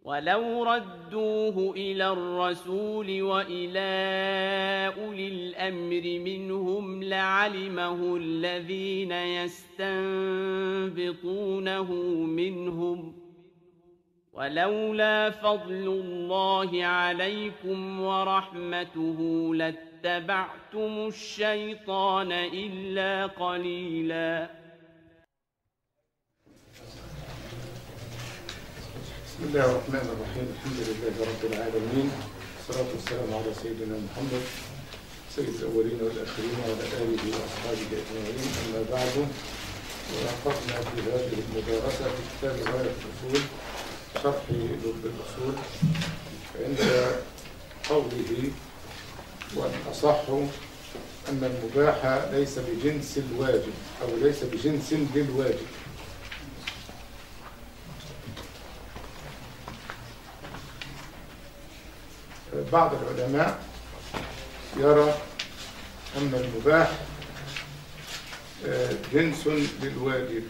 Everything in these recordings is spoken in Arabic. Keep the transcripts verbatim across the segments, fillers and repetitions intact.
ولو ردوه إلى الرسول وإلى أولي الأمر منهم لعلمه الذين يستنبطونه منهم ولولا فضل الله عليكم ورحمته لاتبعتم الشيطان إلا قليلا. بسم الله الرحمن الرحيم. الحمد لله رب العالمين، والصلاة والسلام على سيدنا محمد سيد الأولين والآخرين وعلى آله وأصحابه أجمعين. أما بعد، ووقفنا في هذه المدارسة في كتاب غاية الأصول شرح لب الأصول عند قوله: والأصح أن المباح ليس بجنس الواجب أو ليس بجنس للواجب. بعض العلماء يرى أن المباح جنس للواجب،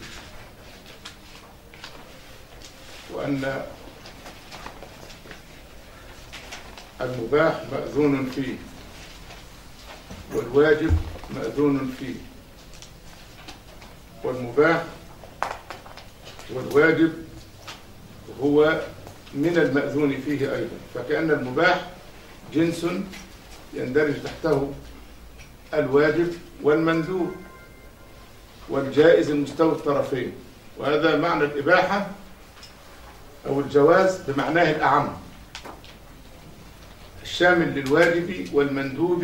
وأن المباح مأذون فيه والواجب مأذون فيه، والمباح والواجب هو من المأذون فيه أيضا، فكأن المباح جنس يندرج تحته الواجب والمندوب والجائز المستوي الطرفين، وهذا معنى الإباحة أو الجواز بمعناه الأعم الشامل للواجب والمندوب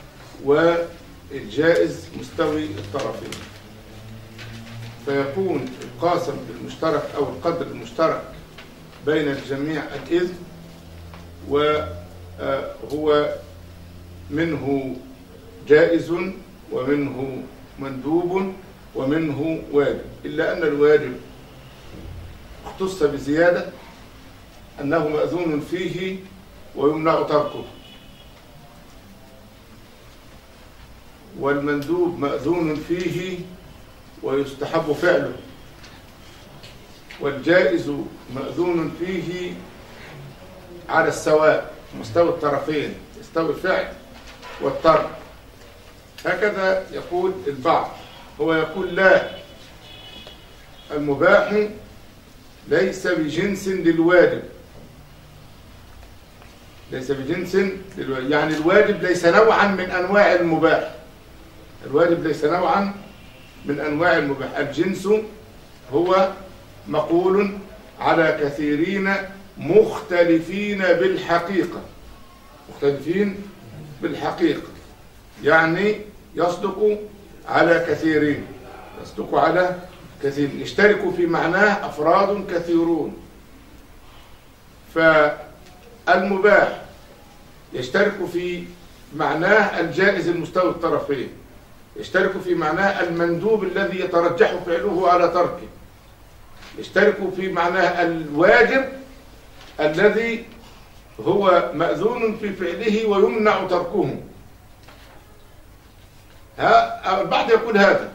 والجائز مستوي الطرفين، فيكون القاسم المشترك أو القدر المشترك بين الجميع الإذن، وهو منه جائز ومنه مندوب ومنه واجب، إلا أن الواجب اختص بزيادة أنه مأذون فيه ويمنع تركه، والمندوب مأذون فيه ويستحب فعله، والجائز مأذون فيه على السواء مستوى الطرفين، مستوى الفعل والترك. هكذا يقول البعض، هو يقول لا، المباح ليس بجنس للواجب، ليس بجنس للواجب، يعني الواجب ليس نوعا من أنواع المباح، الواجب ليس نوعا من أنواع المباح، الجنس هو مقول على كثيرين مختلفين بالحقيقة، مختلفين بالحقيقة، يعني يصدق على كثيرين، يصدق على كثيرين، يشترك في معناه أفراد كثيرون. فالمباح يشترك في معناه الجائز المستوي الطرفين، يشترك في معناه المندوب الذي يترجح فعله على تركه، يشترك في معناه الواجب الذي هو مأذون في فعله ويمنع تركه. البعض يقول هذا،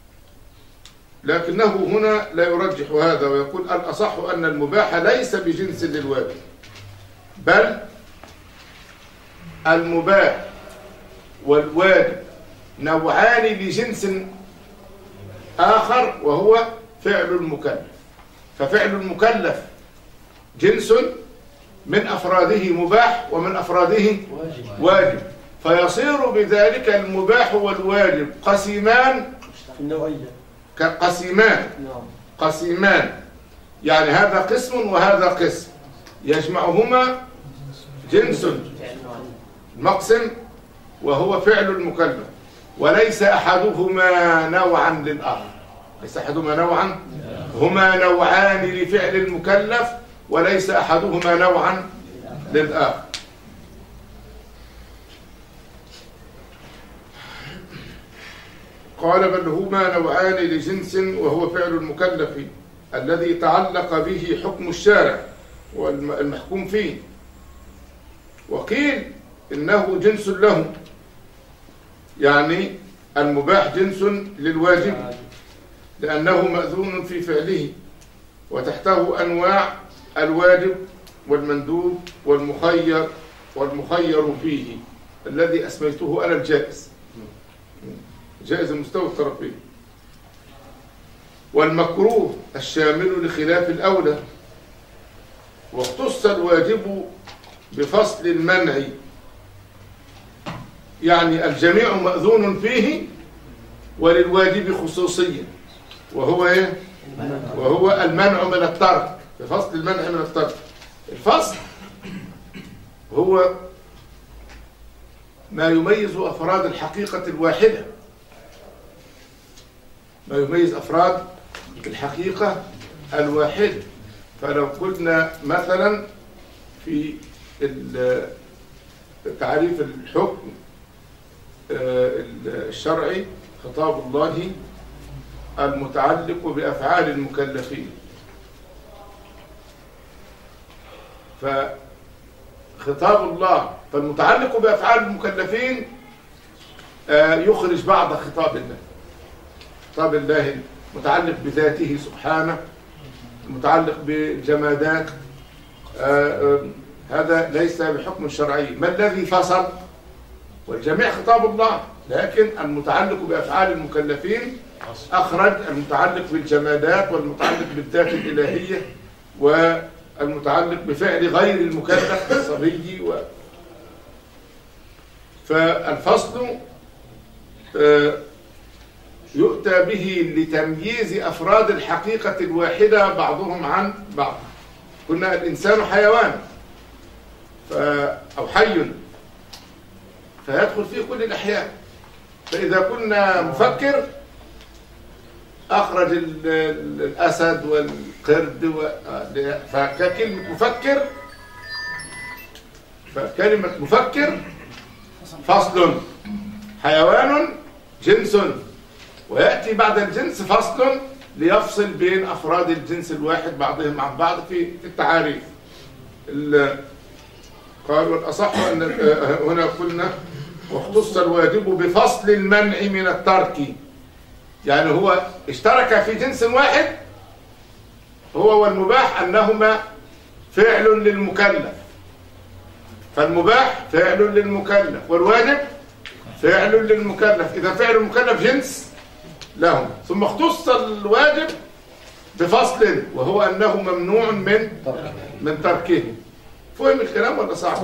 لكنه هنا لا يرجح هذا، ويقول الأصح أن المباح ليس بجنس للواجب، بل المباح والواجب نوعان لجنس آخر، وهو فعل المكلف. ففعل المكلف جنس من أفراده مباح ومن أفراده واجب، فيصير بذلك المباح والواجب قسمان كقسمان قسمان، يعني هذا قسم وهذا قسم، يجمعهما جنس مقسم وهو فعل المكلف، وليس أحدهما نوعا للآخر، ليس أحدهما نوعا، هما نوعان لفعل المكلف وليس أحدهما نوعا للآخر. قال بل هما نوعان لجنس وهو فعل المكلف الذي تعلق به حكم الشارع والمحكوم فيه، وقيل إنه جنس له، يعني المباح جنس للواجب لأنه مأذون في فعله، وتحته أنواع الواجب والمندوب والمخير والمخير فيه الذي أسميته أنا الجائز، جائز مستوى الطرفين، والمكروه الشامل لخلاف الأولى، واختص الواجب بفصل المنع، يعني الجميع مأذون فيه وللواجب خصوصية، وهو إيه؟ وهو المنع من الترك، بفصل المنع من الترك. الفصل هو ما يميز أفراد الحقيقة الواحدة، ما يميز أفراد الحقيقة الواحدة. فلو قلنا مثلا في تعريف الحكم الشرعي خطاب الله المتعلق بأفعال المكلفين، فخطاب الله فالمتعلق بأفعال المكلفين يخرج بعض خطاب الله، خطاب الله متعلق بذاته سبحانه، المتعلق بجمادات، هذا ليس بحكم شرعي. ما الذي فصل؟ والجميع خطاب الله، لكن المتعلق بأفعال المكلفين أخرج المتعلق بالجمادات والمتعلق بالذات الإلهية والمتعلق بفعل غير المكلف الصبي و... فالفصل يؤتى به لتمييز أفراد الحقيقة الواحدة بعضهم عن بعض. كنا الإنسان حيوان ف... أو حي فيدخل فيه كل الأحياء، فإذا كنا مفكر أخرج الأسد والقرد و... فكلمة مفكر فكلمة مفكر فصل، حيوان جنس، ويأتي بعد الجنس فصل ليفصل بين أفراد الجنس الواحد بعضهم عن بعض في التعاريف. قال والأصح أن هنا قلنا واختص الواجب بفصل المنع من الترك، يعني هو اشترك في جنس واحد هو والمباح أنهما فعل للمكلف، فالمباح فعل للمكلف والواجب فعل للمكلف، إذا فعل المكلف جنس لهم، ثم اختص الواجب بفصل وهو أنه ممنوع من من تركه. فهم الكلام ولا صعب؟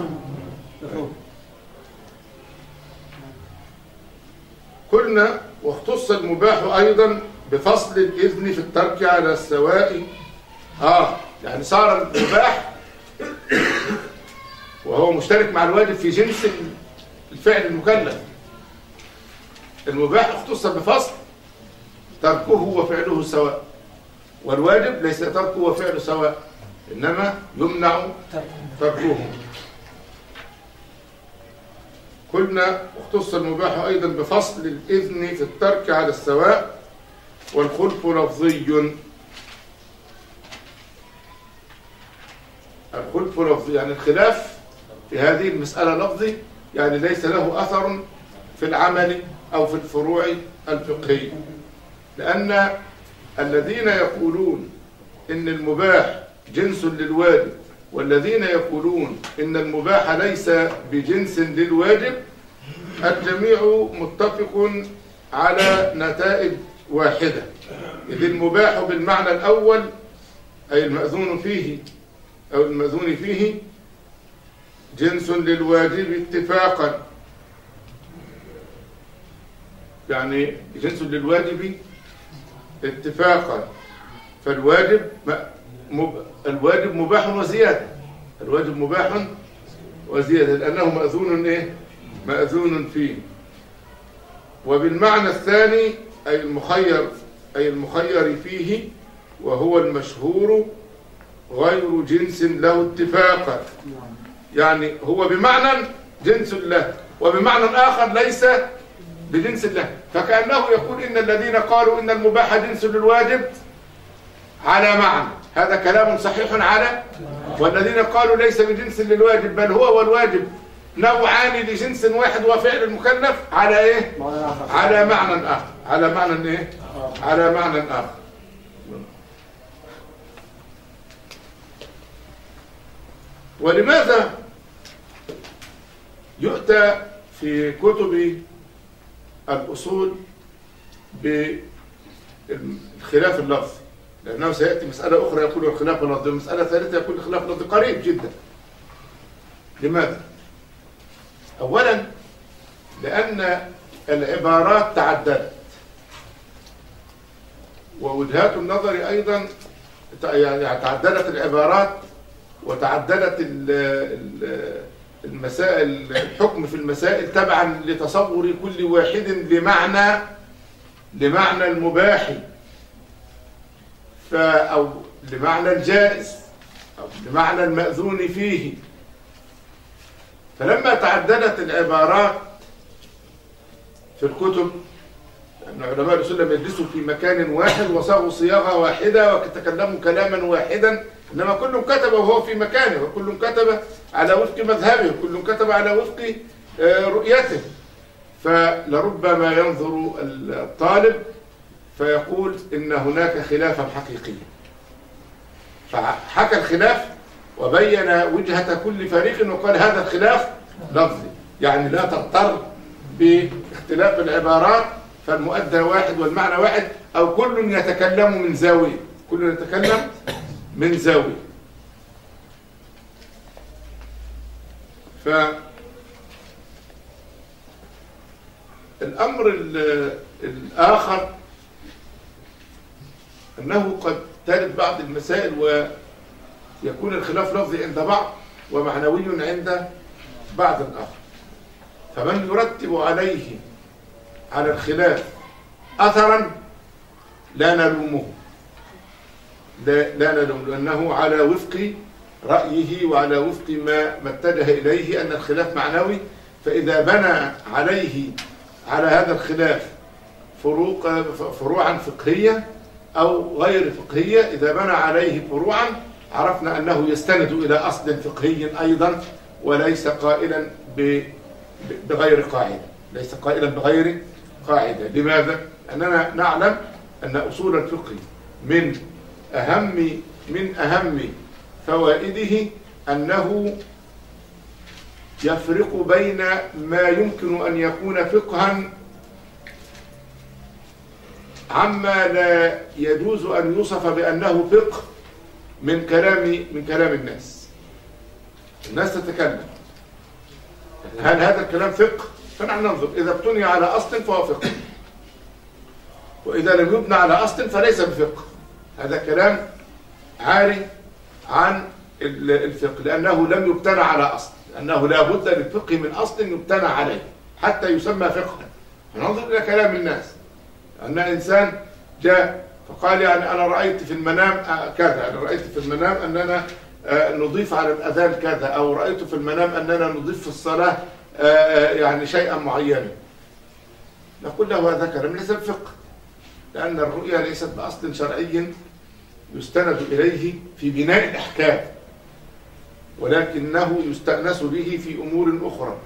قلنا واختص المباح أيضا بفصل الإذن في الترك على السواء. آه يعني صار المباح وهو مشترك مع الواجب في جنس الفعل المكلف، المباح اختص بفصل تركه وفعله سواء، والواجب ليس تركه وفعله سواء إنما يمنع تركه. قلنا اختص المباح أيضا بفصل الإذن في الترك على السواء، والخلف لفظي. الخلف لفظي يعني الخلاف في هذه المسألة لفظي، يعني ليس له أثر في العمل أو في الفروع الفقهية، لأن الذين يقولون إن المباح جنس للواجب والذين يقولون إن المباح ليس بجنس للواجب الجميع متفق على نتائج واحدة، إذ المباح بالمعنى الأول أي المأذون فيه أو المأذون فيه جنس للواجب اتفاقا، يعني جنس للواجب اتفاقا، فالواجب مب... الواجب مباح وزيادة، الواجب مباح وزيادة لأنه مأذون إيه؟ مأذون فيه. وبالمعنى الثاني أي المخير أي المخير فيه وهو المشهور غير جنس له اتفاقا، يعني هو بمعنى جنس له وبمعنى آخر ليس بجنس الله، فكأنه يقول إن الذين قالوا إن المباح جنس للواجب على معنى هذا كلام صحيح على، والذين قالوا ليس بجنس للواجب بل هو والواجب نوعان لجنس واحد وفعل المكلف على ايه؟ على معنى آخر، على معنى ايه؟ على معنى آخر. ولماذا يؤتى في كتب الأصول بالخلاف اللفظي؟ لأنه سيأتي مسألة أخرى يقول الخلاف اللفظي، ومسألة ثالثة يقول الخلاف اللفظي قريب جدا. لماذا؟ أولا لأن العبارات تعددت، ووجهات النظر أيضا يعني تعددت العبارات وتعددت المسائل، الحكم في المسائل تبعا لتصور كل واحد لمعنى لمعنى المباح أو لمعنى الجائز أو لمعنى المأذون فيه. فلما تعددت العبارات في الكتب، أن علماء الأصول لم يجلسوا في مكان واحد وصاغوا صياغة واحدة وتكلموا كلاما واحدا، إنما كل كتب وهو في مكانه، وكل كتب على وفق مذهبه، وكل كتب على وفق رؤيته. فلربما ينظر الطالب فيقول إن هناك خلافا حقيقيا، فحكى الخلاف وبين وجهة كل فريق وقال هذا الخلاف لفظي، يعني لا تضطر باختلاف العبارات فالمؤدى واحد والمعنى واحد، أو كل يتكلم من زاوية، كل يتكلم من زاوية. فالأمر الآخر أنه قد ترد بعض المسائل ويكون الخلاف لفظي عند بعض ومعنوي عند بعض الآخر، فمن يرتب عليه على الخلاف أثرا لا نلومه، لا, لا نلومه لأنه على وفق رأيه وعلى وفق ما, ما اتجه إليه أن الخلاف معنوي. فإذا بنى عليه على هذا الخلاف فروق فروعا فقهية أو غير فقهية، إذا بنى عليه فروعا عرفنا أنه يستند إلى أصل فقهي أيضا، وليس قائلا بغير قاعدة، ليس قائلا بغير قاعدة. لماذا؟ أننا نعلم أن أصول الفقه من أهم من أهم فوائده أنه يفرق بين ما يمكن أن يكون فقها عما لا يجوز أن يوصف بأنه فقه من كلام من كلام الناس. الناس تتكلم، هل هذا الكلام فقه؟ فنحن ننظر، إذا ابتني على أصل فهو فقه، وإذا لم يبنى على أصل فليس بفقه. هذا كلام عاري عن الفقه، لأنه لم يبتنى على أصل، لأنه لا بد للفقه من أصل يبتنى عليه حتى يسمى فقها. فننظر إلى كلام الناس، أن إنسان جاء فقال يعني أنا رأيت في المنام كذا، أنا رأيت في المنام أننا نضيف على الأذان كذا، أو رأيت في المنام أننا نضيف في الصلاة يعني شيئا معينا. نقول له هذا كلام ليس بفقه، لأن الرؤيا ليست بأصل شرعي يستند إليه في بناء الأحكام، ولكنه يستأنس به في أمور أخرى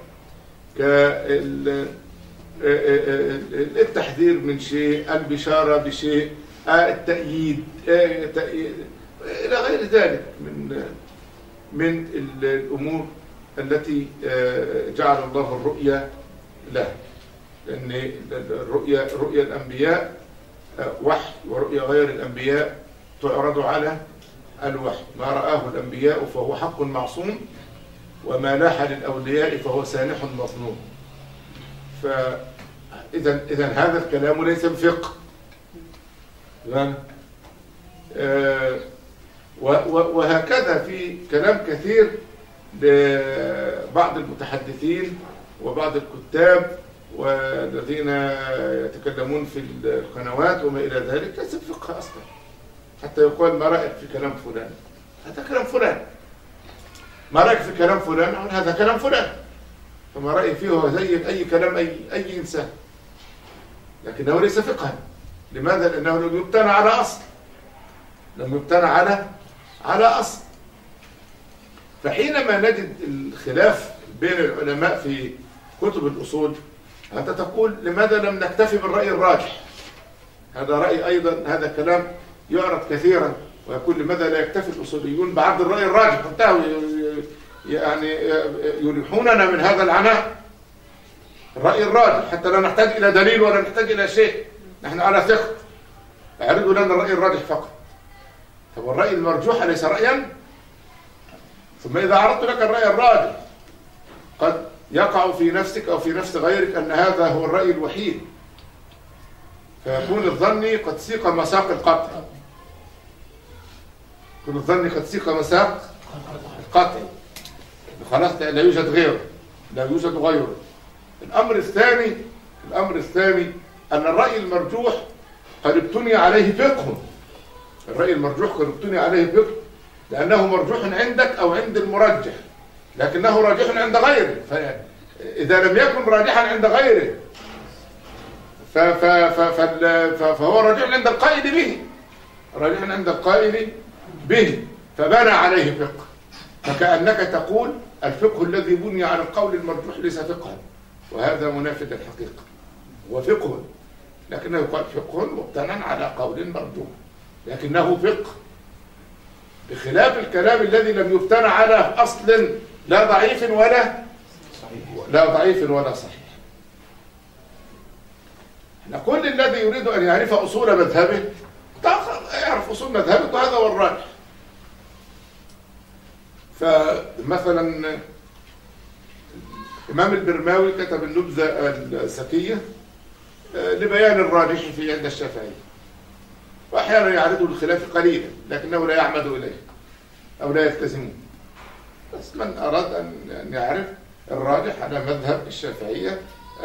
كالتحذير من شيء، البشارة بشيء، التأييد إلى غير ذلك من من الأمور التي جعل الله الرؤيا له. لأن الرؤيا رؤيا الأنبياء وحي، ورؤيا غير الأنبياء تعرض على الوحي. ما رآه الأنبياء فهو حق معصوم، وما لاح للأولياء فهو سانح مظنون. فإذا إذا هذا الكلام ليس بفقه. وهكذا في كلام كثير لبعض المتحدثين وبعض الكتاب والذين يتكلمون في القنوات وما إلى ذلك ليس بفقه أصلا، حتى يقول ما رأيك في كلام فلان، هذا كلام فلان. ما رأيك في كلام فلان، هذا كلام فلان. فما رأيك فيه هو زي أي كلام أي أي إنسان، لكنه ليس فقها. لماذا؟ لأنه لم يبتنى على أصل، لم يبتنى على على أصل. فحينما نجد الخلاف بين العلماء في كتب الأصول، أنت تقول لماذا لم نكتفي بالرأي الراجح؟ هذا رأي أيضا، هذا كلام يعرض كثيرا، ويقول لماذا لا يكتفي الأصوليون بعرض الرأي الراجح؟ انتهوا يعني يريحوننا من هذا العناء. الرأي الراجح حتى لا نحتاج إلى دليل ولا نحتاج إلى شيء، نحن على ثقة، يعرضوا لنا الرأي الراجح فقط. طب الرأي المرجوح أليس رأيا؟ ثم إذا عرضت لك الرأي الراجح قد يقع في نفسك أو في نفس غيرك أن هذا هو الرأي الوحيد، فيكون الظني قد سيق مساق القطع. يكون الظني قد سيق مساق القطع، خلاص لا يوجد غيره، لا يوجد غيره. الأمر الثاني الأمر الثاني أن الرأي المرجوح قد ابتني عليه فقه. الرأي المرجوح قد ابتني عليه فقه لأنه مرجوح عندك أو عند المرجح، لكنه راجح عند غيره. فإذا لم يكن راجحا عند غيره فهو راجح عند القائل به، راجح عند القائل به، فبنى عليه فقه. فكأنك تقول الفقه الذي بني على القول المرجوح ليس فقها، وهذا منافي للحقيقة. هو فقه لكنه يقال فقه مبتنى على قول مرجوح، لكنه فقه، بخلاف الكلام الذي لم يبتنى على أصل لا ضعيف ولا صحيح. لا ضعيف ولا صحيح. كل الذي يريد أن يعرف أصول مذهبه يعرف أصول مذهبه، وهذا هو الراجح. فمثلا الإمام البرماوي كتب النبذة الزكية لبيان الراجح في عند الشافعي، وأحيانا يعرضه الخلاف قليلا لكنه لا يعمد إليه أو لا يلتزمه. بس من أراد أن يعرف الراجح على مذهب الشافعية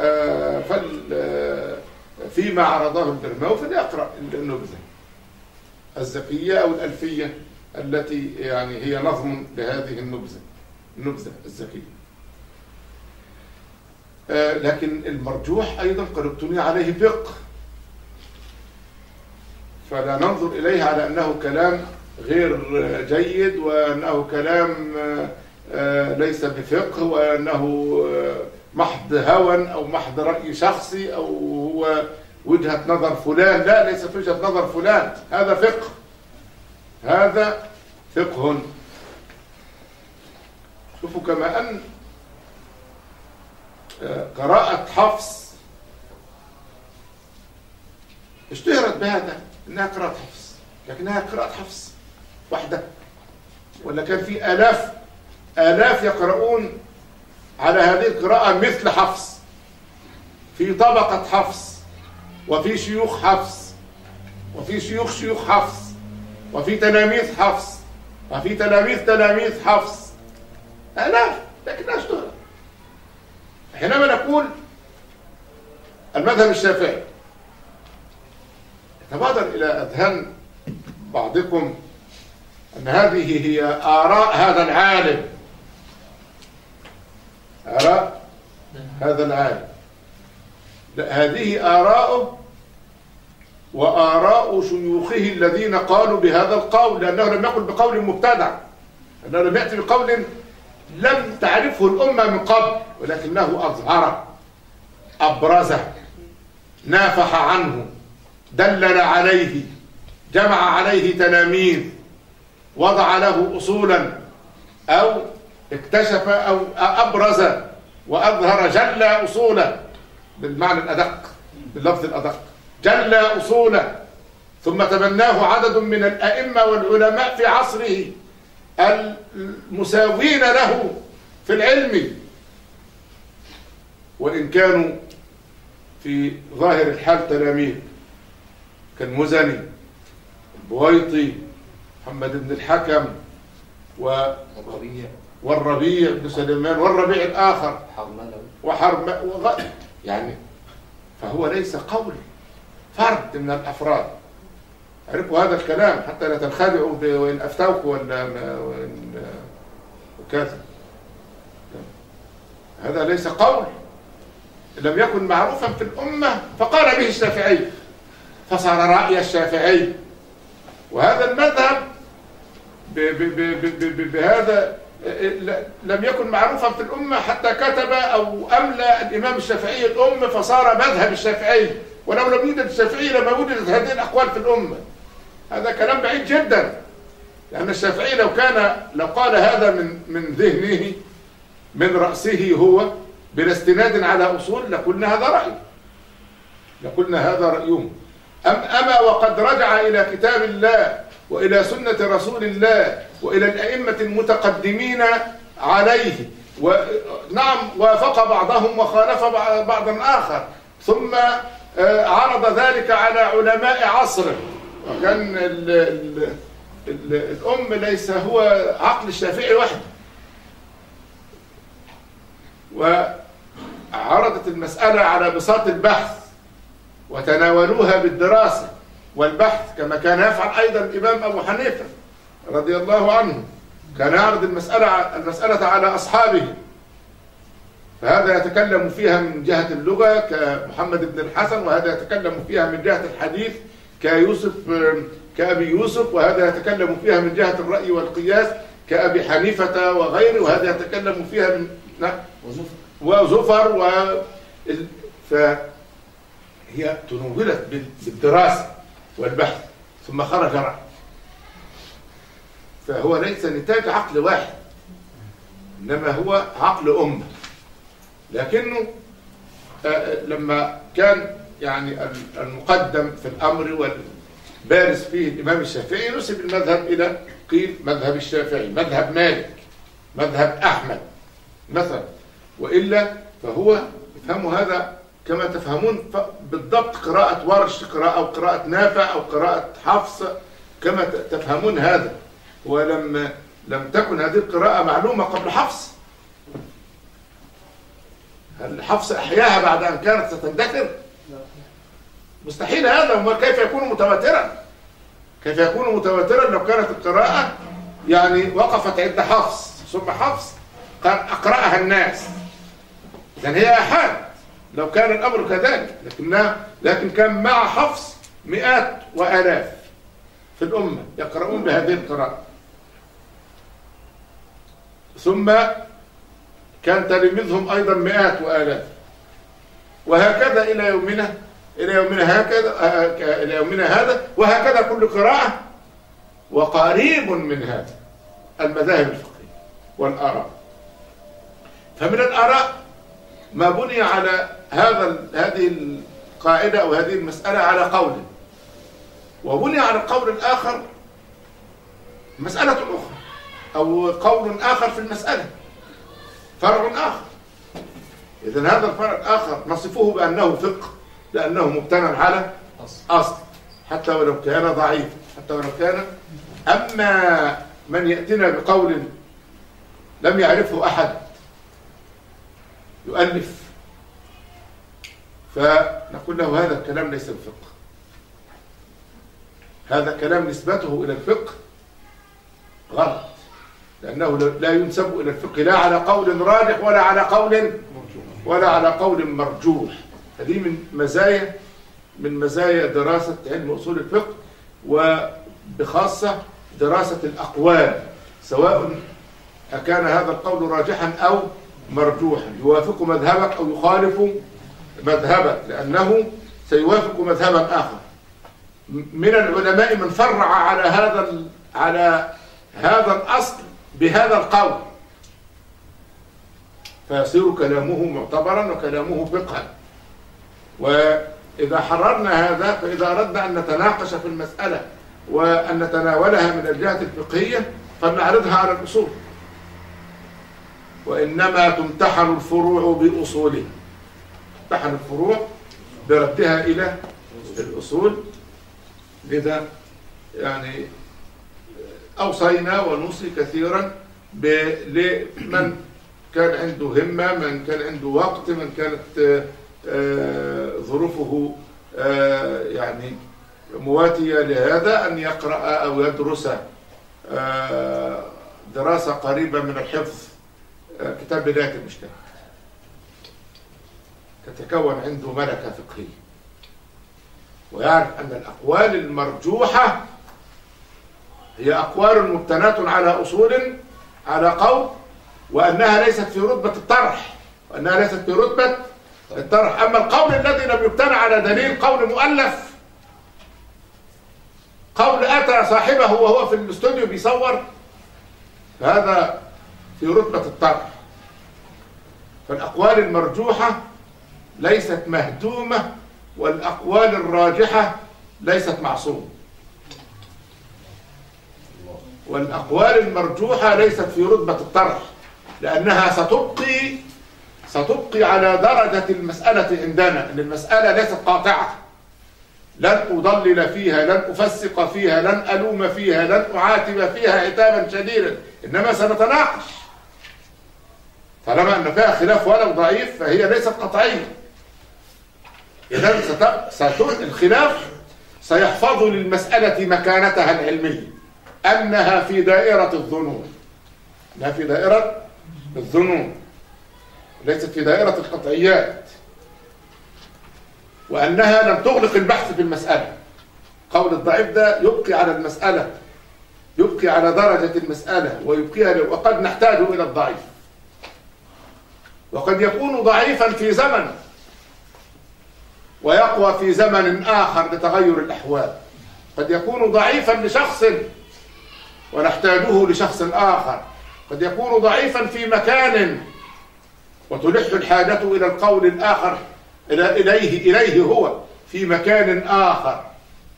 فيما عرضه البرماوي فليقرأ النبذة الزكية أو الألفية التي يعني هي نظم لهذه النبذة النبذة الزكية. لكن المرجوح أيضا قد ابتني عليه فقه، فلا ننظر إليه على أنه كلام غير جيد وأنه كلام ليس بفقه وأنه محض هوى أو محض رأي شخصي أو هو وجهة نظر فلان. لا، ليس وجهة نظر فلان، هذا فقه، هذا فقه. شوفوا كما أن قراءة حفص اشتهرت بهذا انها قراءة حفص، لكنها قراءة حفص وحده، ولا كان في آلاف آلاف يقرؤون على هذه القراءة مثل حفص، في طبقة حفص، وفي شيوخ حفص، وفي شيوخ شيوخ حفص، وفي تلاميذ حفص، وفي تلاميذ تلاميذ حفص، آلاف، لكنها اشتهرت. حينما نقول المذهب الشافعي يتبادر إلى أذهان بعضكم أن هذه هي آراء هذا العالم، آراء هذا العالم. لا، هذه آراؤه وآراء شيوخه الذين قالوا بهذا القول، لأنه لم يقل بقول مبتدع، لأنه لم يأتي بقول لم تعرفه الأمة من قبل، ولكنه أظهره، أبرزه، نافح عنه، دلل عليه، جمع عليه تلاميذ، وضع له أصولا، أو اكتشف أو أبرز وأظهر جل أصولا بالمعنى الأدق، باللفظ الأدق، جل أصولا، ثم تبناه عدد من الأئمة والعلماء في عصره المساوين له في العلم، وإن كانوا في ظاهر الحال تلاميذ كالمزني، البويطي، محمد بن الحكم، والربيع والربيع بن سليمان، والربيع الآخر وحرم وغ... يعني فهو ليس قول فرد من الأفراد. عرفوا هذا الكلام حتى لا تنخدعوا وإن أفتوك ولا وإن وكذا. هذا ليس قول لم يكن معروفا في الأمة فقال به الشافعي فصار رأي الشافعي. وهذا المذهب ب ب ب ب ب بهذا لم يكن معروفا في الأمة حتى كتب أو أملى الإمام الشافعي الأمة فصار مذهب الشافعي، ولو لم يوجد الشافعي لما وجدت هذه الأقوال في الأمة. هذا كلام بعيد جدا، لأن الشافعي لو كان لو قال هذا من من ذهنه من رأسه هو بلا استناد على أصول لقلنا هذا رأيه لقلنا هذا رأيهم. أم أما وقد رجع إلى كتاب الله وإلى سنة رسول الله وإلى الأئمة المتقدمين عليه، ونعم وافق بعضهم وخالف بعضا آخر، ثم عرض ذلك على علماء عصره. وكان ال ال ال الأم ليس هو عقل الشافعي وحده، وعرضت المسألة على بساط البحث وتناولوها بالدراسة والبحث، كما كان يفعل أيضا الإمام أبو حنيفة رضي الله عنه، كان يعرض المسألة المسألة على أصحابه، فهذا يتكلم فيها من جهة اللغة كمحمد بن الحسن، وهذا يتكلم فيها من جهة الحديث كيوسف كأبي يوسف، وهذا يتكلم فيها من جهة الرأي والقياس كأبي حنيفة وغيره، وهذا يتكلم فيها من وزفر و فهي تنولت بالدراسة والبحث ثم خرج رأي، فهو ليس نتاج عقل واحد إنما هو عقل أمة. لكنه لما كان يعني المقدم في الأمر والبارز فيه الإمام الشافعي نسب المذهب إلى قيل مذهب الشافعي، مذهب مالك، مذهب أحمد مثلا، وإلا فهو يفهم هذا كما تفهمون بالضبط قراءة ورش قراءة أو قراءة نافع أو قراءة حفص كما تفهمون هذا، ولم لم تكن هذه القراءة معلومة قبل حفص. هل حفص أحياها بعد أن كانت ستندثر؟ مستحيل هذا. وما كيف يكون متواترا؟ كيف يكون متواترا لو كانت القراءة يعني وقفت عند حفص ثم حفص قد أقرأها الناس؟ إذن هي أحاد لو كان الأمر كذلك، لكنها لكن كان مع حفص مئات وآلاف في الأمة يقرؤون بهذه القراءة، ثم كان تلاميذهم أيضا مئات وآلاف، وهكذا إلى يومنا إلى يومنا هكذا إلى يومنا هذا، وهكذا كل قراءة. وقريب من هذا المذاهب الفقهية والآراء. فمن الآراء ما بني على هذا هذه القاعدة أو هذه المسألة على قول، وبني على القول الآخر مسألة أخرى أو قول آخر في المسألة، فرع آخر. إذن هذا الفرع الآخر نصفه بأنه فقه لأنه مبتنى على أصل حتى ولو كان ضعيف، حتى ولو كان. أما من يأتينا بقول لم يعرفه أحد يؤلف، فنقول له هذا الكلام ليس الفقه، هذا كلام نسبته إلى الفقه غلط، لأنه لا ينسب إلى الفقه لا على قول راجح ولا على قول ولا على قول مرجوح. هذه من مزايا من مزايا دراسة علم أصول الفقه، وبخاصة دراسة الأقوال، سواء أكان هذا القول راجحا أو مرجوحا، يوافق مذهبك أو يخالف مذهبك، لأنه سيوافق مذهبا آخر. من العلماء من فرع على هذا على هذا الأصل بهذا القول، فيصير كلامه معتبرا وكلامه فقها. وإذا حررنا هذا، فإذا أردنا أن نتناقش في المسألة وأن نتناولها من الجهة الفقهية فلنعرضها على الأصول، وإنما تمتحن الفروع بأصولها، تمتحن الفروع بردها إلى الأصول. لذا يعني أوصينا ونوصي كثيرا لمن كان عنده همة، من كان عنده وقت، من كانت ظروفه يعني مواتية لهذا، أن يقرأ أو يدرس دراسة قريبة من الحفظ كتاب بداية المجتهد، تتكون عنده ملكة فقهية، ويعرف أن الأقوال المرجوحة هي أقوال مبتناة على أصول، على قول، وأنها ليست في رتبة الطرح، وأنها ليست في رتبة الطرح. أما القول الذي لم يبتنى على دليل، قول مؤلف قول أتى صاحبه وهو في الاستوديو بيصور، فهذا في رتبة الطرح. فالأقوال المرجوحة ليست مهدومة، والأقوال الراجحة ليست معصومة. والأقوال المرجوحة ليست في رتبة الطرح، لأنها ستبقي ستبقي على درجة المسألة عندنا، أن المسألة ليست قاطعة، لن أضلل فيها، لن أفسق فيها، لن ألوم فيها، لن أعاتب فيها عتابا شديدا، إنما سنتناقش. طالما أن فيها خلاف ولو ضعيف فهي ليست قطعية. إذن ست... الخلاف سيحفظ للمسألة مكانتها العلمية، أنها في دائرة الظنون، أنها في دائرة الظنون ليست في دائرة القطعيات، وأنها لم تغلق البحث في المسألة. قول الضعيف ده يبقي على المسألة، يبقي على درجة المسألة ويبقيها، وقد نحتاج إلى الضعيف، وقد يكون ضعيفا في زمن ويقوى في زمن آخر لتغير الأحوال، قد يكون ضعيفا لشخص ونحتاجه لشخص آخر، قد يكون ضعيفا في مكان وتلح الحاجة إلى القول الآخر إليه إليه هو في مكان آخر.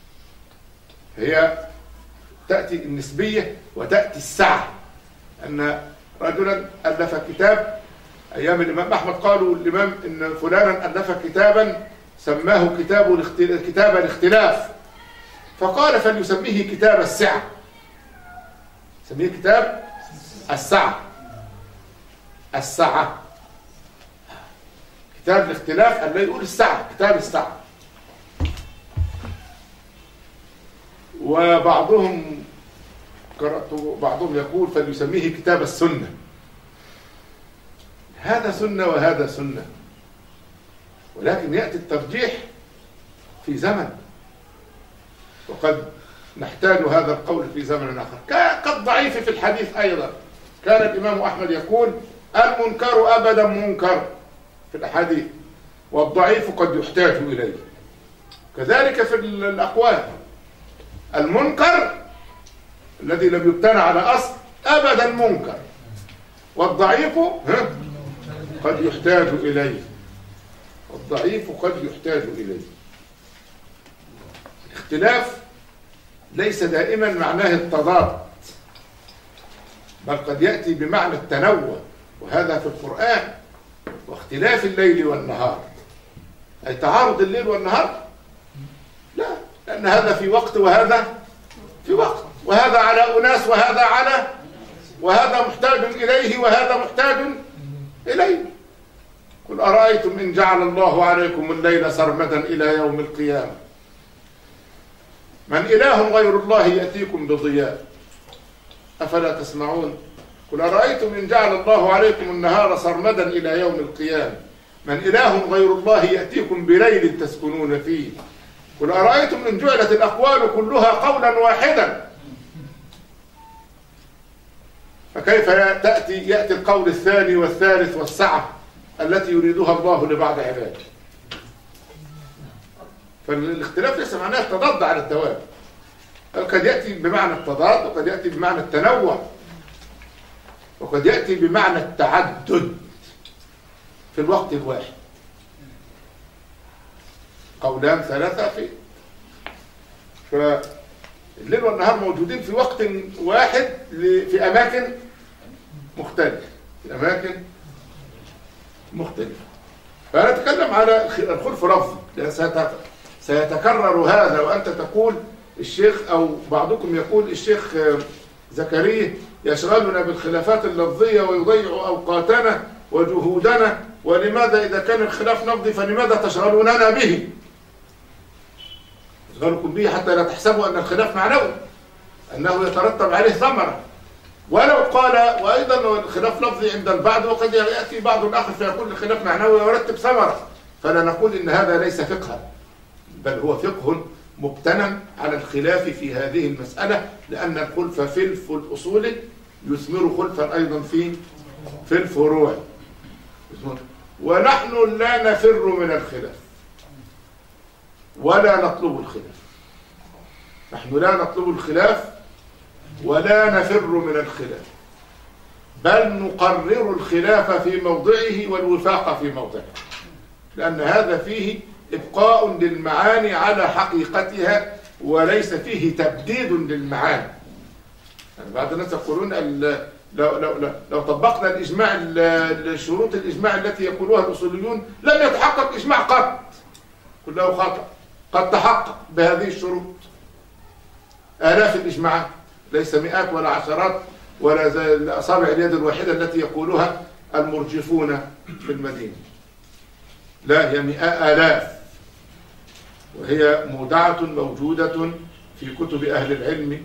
هي تأتي النسبية وتأتي السعة. أن رجلا ألف كتاب أيام الإمام أحمد، قالوا الإمام إن فلانا ألف كتابا سماه كتاب كتاب الاختلاف، فقال فليسميه كتاب السعة، سميه كتاب السعة. السعة كتاب الاختلاف، اللي يقول السعة كتاب السعة. وبعضهم قرأت بعضهم يقول فليسميه كتاب السنة. هذا سنة وهذا سنة، ولكن يأتي الترجيح في زمن، وقد نحتاج هذا القول في زمن آخر. كالضعيف في الحديث أيضا، كان الإمام أحمد يقول المنكر أبدا منكر في الأحاديث، والضعيف قد يحتاج إليه. كذلك في الأقوال، المنكر الذي لم يبتنى على أصل أبدا منكر، والضعيف قد يحتاج إليه، والضعيف قد يحتاج إليه. الاختلاف ليس دائما معناه التضاد، بل قد يأتي بمعنى التنوع، وهذا في القرآن. واختلاف الليل والنهار، أي تعارض الليل والنهار؟ لا، لأن هذا في وقت وهذا في وقت، وهذا على أناس وهذا على، وهذا محتاج إليه وهذا محتاج إليه. قل أرأيتم إن جعل الله عليكم الليل سرمدا إلى يوم القيامة من إله غير الله يأتيكم بضياء أفلا تسمعون. قل أرأيتم إن جعل الله عليكم النهار سرمدا إلى يوم القيامة من إله غير الله يأتيكم بليل تسكنون فيه. قل أرأيتم إن جعلت الأقوال كلها قولا واحدا فكيف تأتي يأتي القول الثاني والثالث والسعة التي يريدها الله لبعض عباده. فالاختلاف ليس معناه التضاد على الدوام، قد يأتي بمعنى التضاد، وقد يأتي بمعنى التنوع، وقد يأتي بمعنى التعدد في الوقت الواحد. قولان ثلاثة في فالليل والنهار موجودين في وقت واحد في أماكن مختلفة، في أماكن مختلفة. فنتكلم على الخلف لفظي، لأن سيتكرر هذا، وأنت تقول الشيخ أو بعضكم يقول الشيخ زكريا يشغلنا بالخلافات اللفظية ويضيع أوقاتنا وجهودنا، ولماذا إذا كان الخلاف لفظي فلماذا تشغلوننا به؟ تشغلكم به حتى لا تحسبوا أن الخلاف معنوي، أنه يترتب عليه ثمرة. ولو قال وأيضا الخلاف لفظي عند البعض، وقد يأتي بعض الآخر فيقول الخلاف معنوي ويرتب ثمرة، فلا نقول إن هذا ليس فقها، بل هو فقه مبتنى على الخلاف في هذه المسألة، لأن الخلف في الأصول يثمر خلفا أيضا في في الفروع. ونحن لا نفر من الخلاف ولا نطلب الخلاف، نحن لا نطلب الخلاف ولا نفر من الخلاف، بل نقرر الخلاف في موضعه والوفاق في موضعه، لأن هذا فيه إبقاء للمعاني على حقيقتها وليس فيه تبديد للمعاني. يعني بعض الناس يقولون لو, لو, لو, لو طبقنا الإجماع الشروط الإجماع التي يقولوها الأصوليون لم يتحقق إجماع قط، كله خطأ. قد تحقق بهذه الشروط آلاف الإجماعات، ليس مئات ولا عشرات ولا زي أصابع اليد الواحدة التي يقولها المرجفون في المدينة، لا هي مئات آلاف، وهي مودعة موجودة في كتب أهل العلم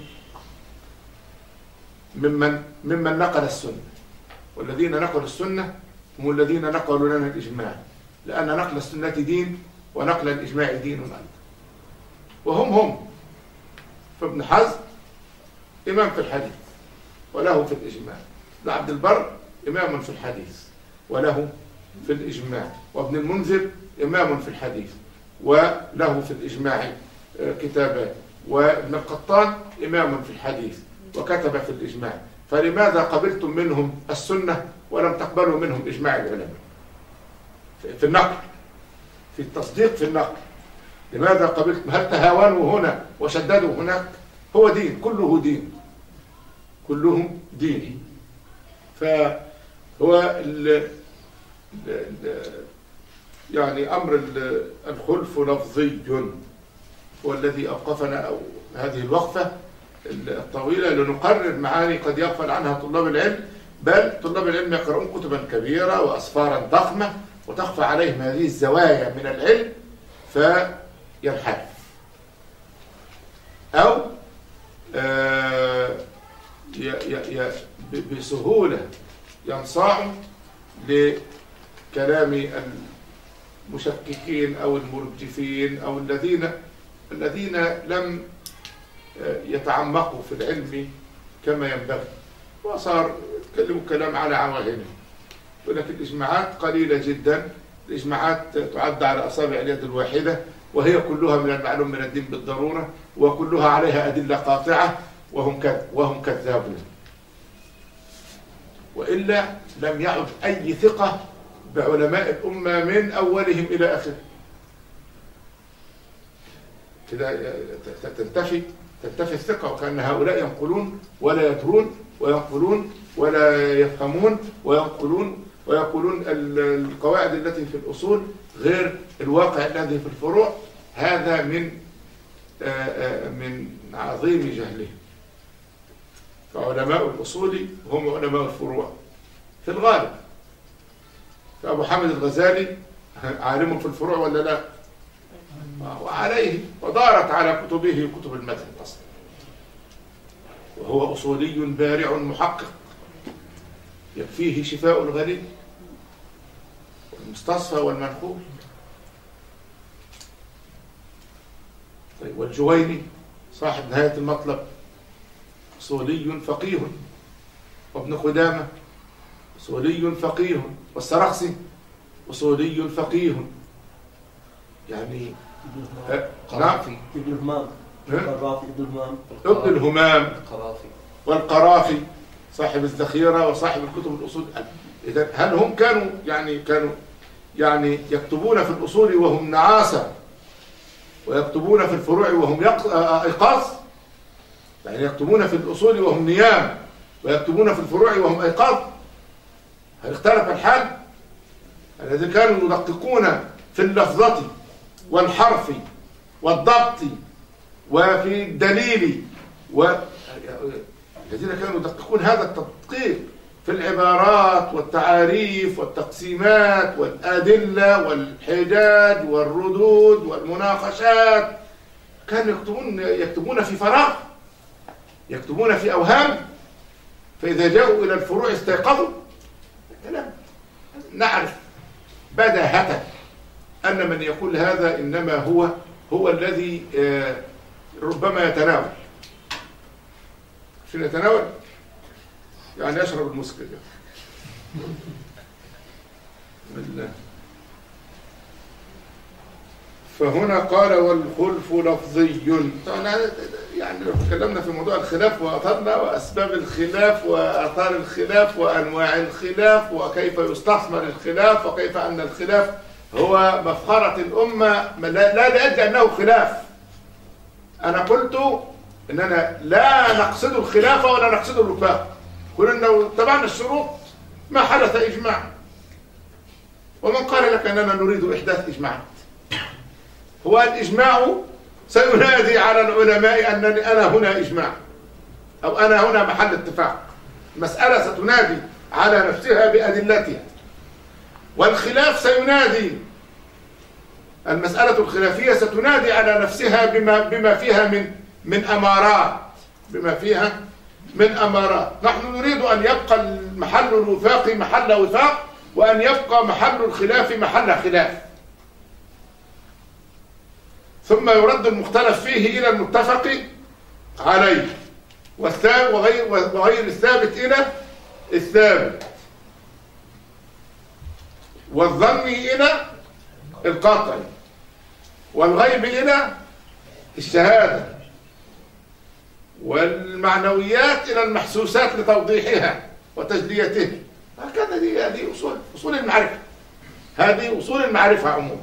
ممن ممن نقل السنة، والذين نقلوا السنة هم الذين نقلوا لنا الإجماع، لأن نقل السنة دين ونقل الإجماع دين أيضا، وهم هم. فابن حزم إمام في الحديث وله في الإجماع، ابن عبد البر إمام في الحديث وله في الإجماع، وابن المنذر إمام في الحديث وله في الإجماع كتابات، وابن القطان إمام في الحديث وكتب في الإجماع. فلماذا قبلتم منهم السنة ولم تقبلوا منهم إجماع العلماء في النقل، في التصديق في النقل؟ لماذا قبلتم؟ هل تهاونوا هنا وشددوا هناك؟ هو دين، كله دين، كلهم دين. فهو ال ال يعني أمر الخلف لفظي هو الذي أوقفنا أو هذه الوقفة الطويلة لنقرر معاني قد يغفل عنها طلاب العلم، بل طلاب العلم يقرؤون كتبا كبيرة وأسفارا ضخمة وتخفى عليهم هذه الزوايا من العلم فينحرف، أو آه ي ي ي بسهولة ينصاع لكلام المشككين أو المرجفين أو الذين الذين لم يتعمقوا في العلم كما ينبغي، وصار يتكلموا كلام على عواهنهم. ولكن الإجماعات قليلة جدا، الإجماعات تعد على أصابع اليد الواحدة، وهي كلها من المعلوم من الدين بالضرورة، وكلها عليها أدلة قاطعة، وهم وهم كذابون. وإلا لم يعد أي ثقة بعلماء الأمة من أولهم إلى آخره. كده تنتفي تنتفي الثقة، وكأن هؤلاء ينقلون ولا يدرون، وينقلون ولا يفهمون، وينقلون ويقولون القواعد التي في الأصول غير الواقع الذي في الفروع. هذا من من عظيم جهلهم. فعلماء الأصول هم علماء الفروع في الغالب. فأبو حامد الغزالي عالم في الفروع ولا لا؟ وعليه ودارت على كتبه كتب المذهب أصلا، وهو أصولي بارع محقق يكفيه شفاء الغليل والمستصفى والمنقول. طيب والجويني صاحب نهاية المطلب أصولي فقيه، وابن قدامة أصولي فقيه، والسرخسي أصولي فقيه. يعني قرافي ابن الهمام القرافي ابن الهمام ابن الهمام القرافي والقرافي صاحب الذخيرة وصاحب الكتب الأصول. إذا هل هم كانوا يعني كانوا يعني يكتبون في الأصول وهم نعاسة، ويكتبون في الفروع وهم أيقاظ؟ يعني يكتبون في الأصول وهم نيام، ويكتبون في الفروع وهم أيقاظ؟ هل اختلف الحال؟ الذين كانوا يدققون في اللفظة والحرف والضبط وفي الدليل، والذين كانوا يدققون هذا التدقيق في العبارات والتعاريف والتقسيمات والأدلة والحجاج والردود والمناقشات، كانوا يكتبون يكتبون في فراغ، يكتبون في أوهام، فإذا جاءوا إلى الفروع استيقظوا. نعرف بداهة أن من يقول هذا إنما هو هو الذي ربما يتناول. شنو يتناول؟ يعني يشرب المسكر فهنا قال والخلف لفظي. طبعا يعني لو تكلمنا في موضوع الخلاف وأثرنا وأسباب الخلاف وآثار الخلاف وأنواع الخلاف وكيف يستثمر الخلاف وكيف أن الخلاف هو مفخرة الأمة لا لأجل أنه خلاف. أنا قلت إننا لا نقصد الخلافة ولا نقصد الوفاق، قلنا لو تبعنا الشروط ما حدث إجماع. ومن قال لك أننا نريد إحداث إجماعات؟ هو الإجماع سينادي على العلماء أنني أنا هنا إجماع أو أنا هنا محل اتفاق. المسألة ستنادي على نفسها بأدلتها، والخلاف سينادي، المسألة الخلافية ستنادي على نفسها بما بما فيها من من أمارات، بما فيها من أمارات. نحن نريد أن يبقى محل الوفاق محل وفاق، وأن يبقى محل الخلاف محل خلاف، ثم يرد المختلف فيه إلى المتفق عليه، وغير وغير الثابت إلى الثابت، والظني إلى القاطع، والغيب إلى الشهادة، والمعنويات إلى المحسوسات لتوضيحها وتجليتها. هكذا دي هذه أصول أصول المعرفة، هذه أصول المعرفة عموما.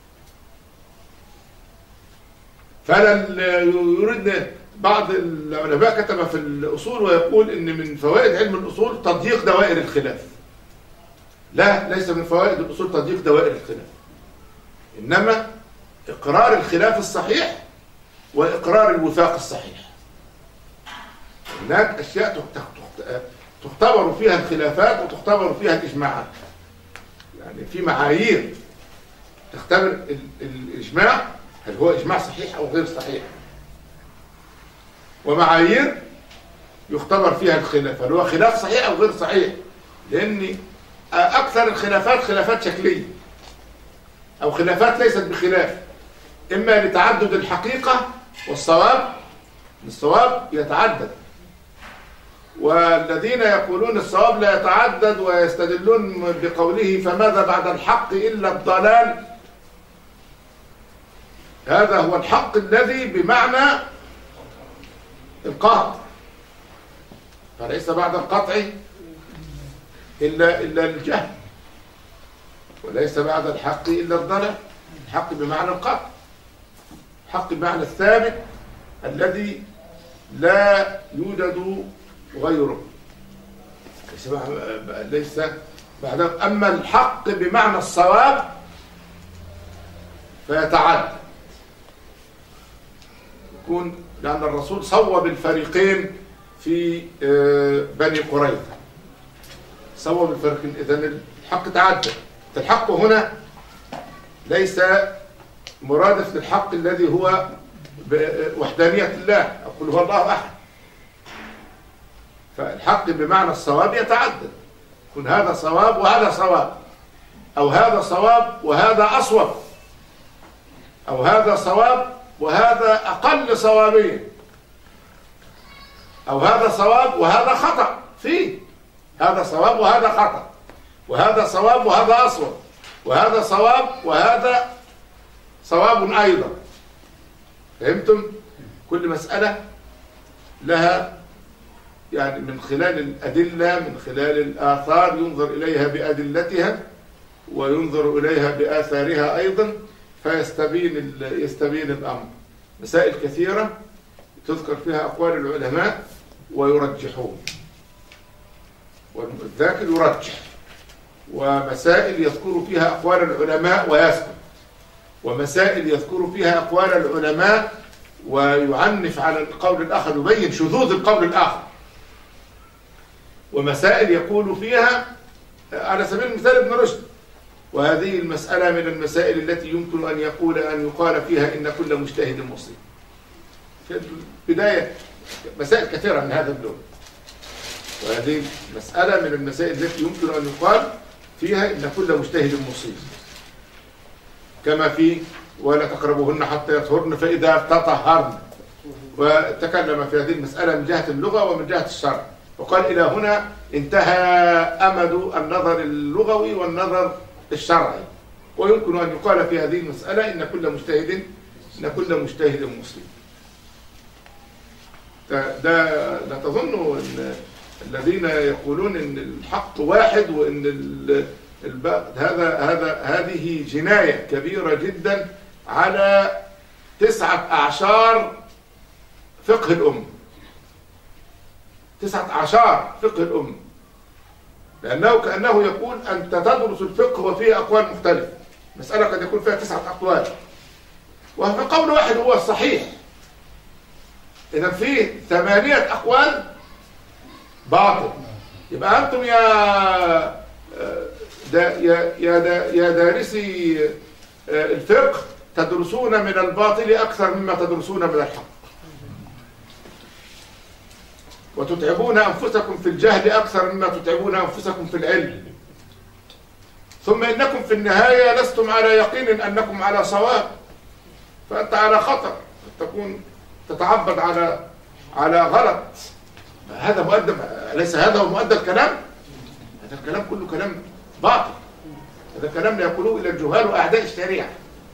فلا يريد بعض العلماء كتب في الأصول ويقول إن من فوائد علم الأصول تضييق دوائر الخلاف. لا، ليس من فوائد الأصول تضييق دوائر الخلاف، إنما إقرار الخلاف الصحيح وإقرار الوفاق الصحيح. هناك أشياء تختبر فيها الخلافات وتختبر فيها الإجماعات. يعني في معايير تختبر الإجماع هل هو إجماع صحيح أو غير صحيح، ومعايير يختبر فيها الخلاف هل هو خلاف صحيح أو غير صحيح. لأن أكثر الخلافات خلافات شكلية أو خلافات ليست بخلاف، إما لتعدد الحقيقة والصواب، الصواب يتعدد، والذين يقولون الصواب لا يتعدد ويستدلون بقوله فماذا بعد الحق إلا الضلال، هذا هو الحق الذي بمعنى القطع، فليس بعد القطع إلا إلا الجهل، وليس بعد الحق إلا الضلال. الحق بمعنى القطع، الحق بمعنى الثابت الذي لا يوجد غيره، ليس بعد. أما الحق بمعنى الصواب فيتعدد، يكون لأن الرسول صوب الفريقين في بني قريظة، صوب الفريقين، إذن الحق تعدد. الحق هنا ليس مرادف للحق الذي هو وحدانية الله، أقول هو الله أحد. فالحق بمعنى الصواب يتعدد، يكون هذا صواب وهذا صواب، أو هذا صواب وهذا أصوب، أو هذا صواب وهذا أقل صوابية، أو هذا صواب وهذا خطأ فيه، هذا صواب وهذا خطأ، وهذا صواب وهذا أصوب، وهذا صواب وهذا صواب أيضا. فهمتم؟ كل مسألة لها يعني من خلال الأدلة، من خلال الآثار ينظر إليها بأدلتها وينظر إليها بآثارها أيضا، فيستبين يستبين الأمر. مسائل كثيرة تذكر فيها أقوال العلماء ويرجحون، والذاكر يرجح، ومسائل يذكر فيها أقوال العلماء ويسكت، ومسائل يذكر فيها أقوال العلماء ويعنف على القول الآخر، يبين شذوذ القول الآخر، ومسائل يقول فيها على سبيل المثال ابن رشد، وهذه المسألة من المسائل التي يمكن أن يقول أن يقال فيها إن كل مجتهد مصيب. في البداية مسائل كثيرة من هذا اللون، وهذه مسألة من المسائل التي يمكن أن يقال فيها إن كل مجتهد مصيب، كما في ولا تقربوهن حتى يطهرن فإذا تطهرن، وتكلم في هذه المسألة من جهة اللغة ومن جهة الشرع، وقال إلى هنا انتهى أمد النظر اللغوي والنظر الشرعي، ويمكن أن يقال في هذه المسألة إن كل مجتهد إن كل مجتهد مسلم. ده لا تظنوا أن الذين يقولون إن الحق واحد وإن هذا هذا هذه جناية كبيرة جدا على تسعة أعشار فقه الأمة. تسعة أعشار فقه الأمة، لأنه كأنه يقول أنت تدرس الفقه وفيه أقوال مختلفة. مسألة قد يكون فيها تسعة أقوال وفي قول واحد هو الصحيح. إذا فيه ثمانية أقوال باطل. يبقى أنتم يا دا يا يا دا يا دارسي الفقه تدرسون من الباطل أكثر مما تدرسون من الحق، وتتعبون أنفسكم في الجهل أكثر مما تتعبون أنفسكم في العلم. ثم إنكم في النهاية لستم على يقين أنكم على صواب، فأنت على خطر تكون تتعبد على على غلط. هذا مؤدب، ليس هذا هو مؤدب الكلام. هذا الكلام كله كلام باطل. هذا الكلام لا يقولوه إلا الجهال وأعداء الشريعة.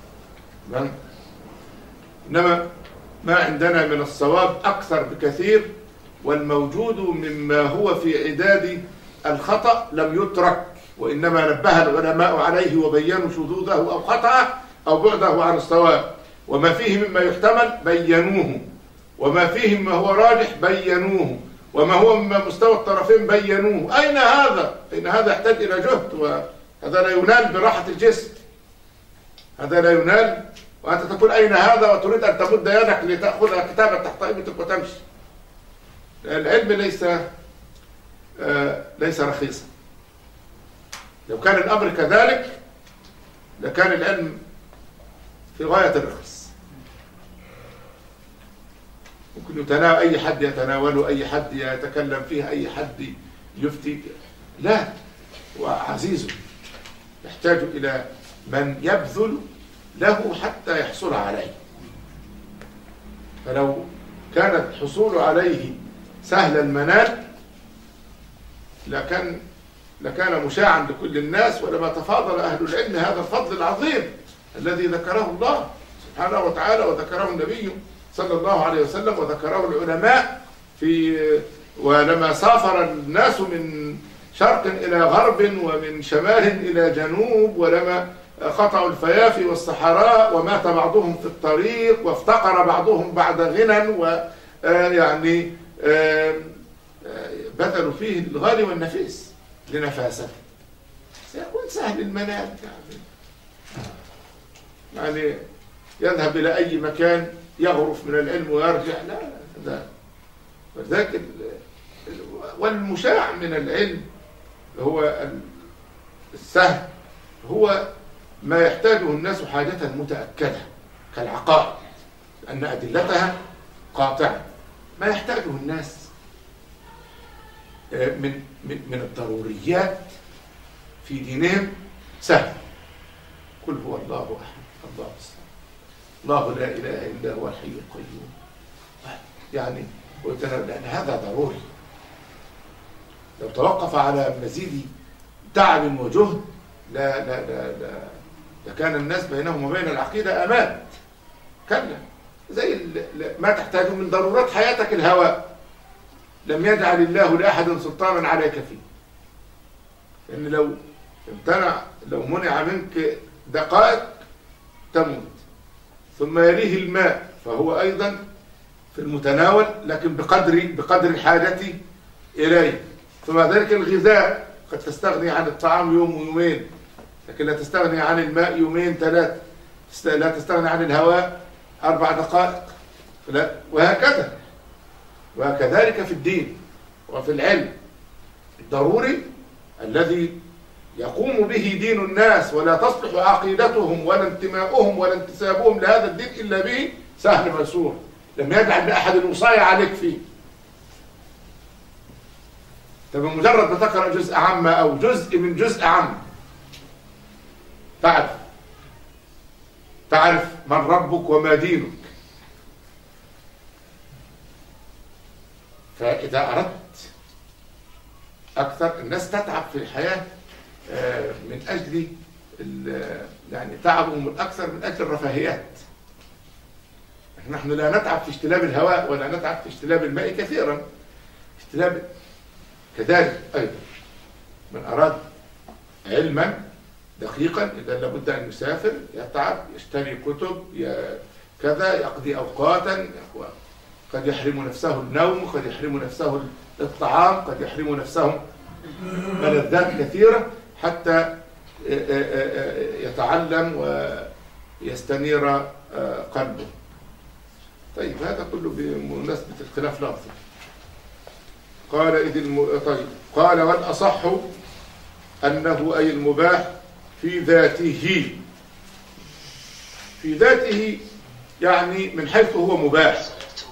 إنما ما عندنا من الصواب أكثر بكثير، والموجود مما هو في عداد الخطأ لم يترك، وإنما نبه العلماء عليه وبينوا شذوذه أو خطأه أو بعده عن الصواب. وما فيه مما يحتمل بينوه، وما فيه مما هو راجح بينوه، وما هو مما مستوى الطرفين بينوه. أين هذا؟ أين هذا يحتاج إلى جهد، وهذا لا ينال براحة الجسم. هذا لا ينال، وأنت تقول أين هذا وتريد أن تمد يدك لتأخذ كتابا تحت إبطك وتمشي. العلم ليس آه ليس رخيصا. لو كان الأمر كذلك لكان العلم في غاية الرخص، ممكن يتناول أي حد يتناوله، أي حد يتكلم فيه، أي حد يفتي. لا، وعزيز يحتاج إلى من يبذل له حتى يحصل عليه. فلو كان الحصول عليه سهل المنال لكان لكان مشاعا لكل الناس، ولما تفاضل أهل العلم هذا الفضل العظيم الذي ذكره الله سبحانه وتعالى وذكره النبي صلى الله عليه وسلم وذكره العلماء في ولما سافر الناس من شرق إلى غرب ومن شمال إلى جنوب، ولما قطعوا الفيافي والصحراء ومات بعضهم في الطريق وافتقر بعضهم بعد غنى، ويعني بذلوا فيه الغالي والنفيس لنفاسته. سيكون سهل المنال يعني يعني يذهب إلى أي مكان يغرف من العلم ويرجع. لا لا ولذلك والمشاع من العلم هو السهل هو ما يحتاجه الناس حاجة متأكدة كالعقائد، لأن أدلتها قاطعة. ما يحتاجه الناس من من من الضروريات في دينهم سهل. قل هو الله أحد الله الصمد الله لا إله إلا هو الحي القيوم. يعني لأن هذا ضروري. لو توقف على مزيد تعب وجهد لا لا لا لا لكان الناس بينهم وبين العقيدة أمان. كلا زي ما تحتاج من ضرورات حياتك الهواء، لم يجعل الله لأحد سلطانا عليك فيه. لأن لو امتنع لو منع منك دقائق تموت. ثم يليه الماء فهو أيضا في المتناول لكن بقدر بقدر الحاجة إليه. ثم ذلك الغذاء قد تستغني عن الطعام يوم ويومين، لكن لا تستغني عن الماء يومين ثلاث، لا تستغني عن الهواء أربع دقائق، وهكذا. وكذلك في الدين وفي العلم الضروري الذي يقوم به دين الناس ولا تصلح عقيدتهم ولا انتماؤهم ولا انتسابهم لهذا الدين إلا به سهل ميسور. لم يجعل لأحد الوصاية عليك فيه. طب مجرد ما تقرأ جزء عامة أو جزء من جزء عام تعرف تعرف من ربك وما دينك. فإذا أردت أكثر الناس تتعب في الحياة من أجل يعني تعبهم الأكثر من أجل الرفاهيات. نحن لا نتعب في اجتلاب الهواء ولا نتعب في اجتلاب الماء كثيرا، اجتلاب كذلك أيضا. من أراد علما دقيقا إذا لابد أن يسافر، يتعب، يشتري كتب، كذا، يقضي أوقاتا، قد يحرم نفسه النوم، قد يحرم نفسه الطعام، قد يحرم نفسه ملذات كثيرة حتى يتعلم ويستنير قلبه. طيب هذا كله بمناسبة اختلاف لفظ. قال إذ الم... طيب قال والأصح أنه أي المباح في ذاته. في ذاته يعني من حيث هو مباح،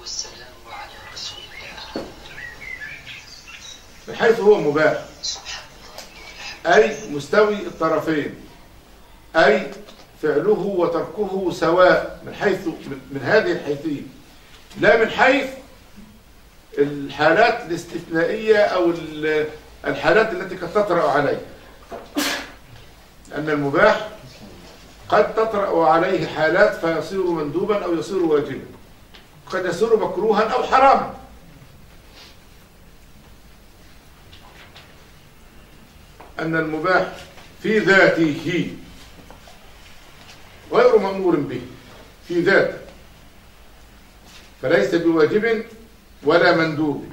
من حيث هو مباح أي مستوي الطرفين، أي فعله وتركه سواء من حيث من هذه الحيثية، لا من حيث الحالات الاستثنائية أو الحالات التي قد تطرأ عليه. أن المباح قد تطرأ عليه حالات فيصير مندوبا أو يصير واجبا، قد يصير مكروها أو حراما. أن المباح في ذاته غير مأمور به في ذاته، فليس بواجب ولا مندوب،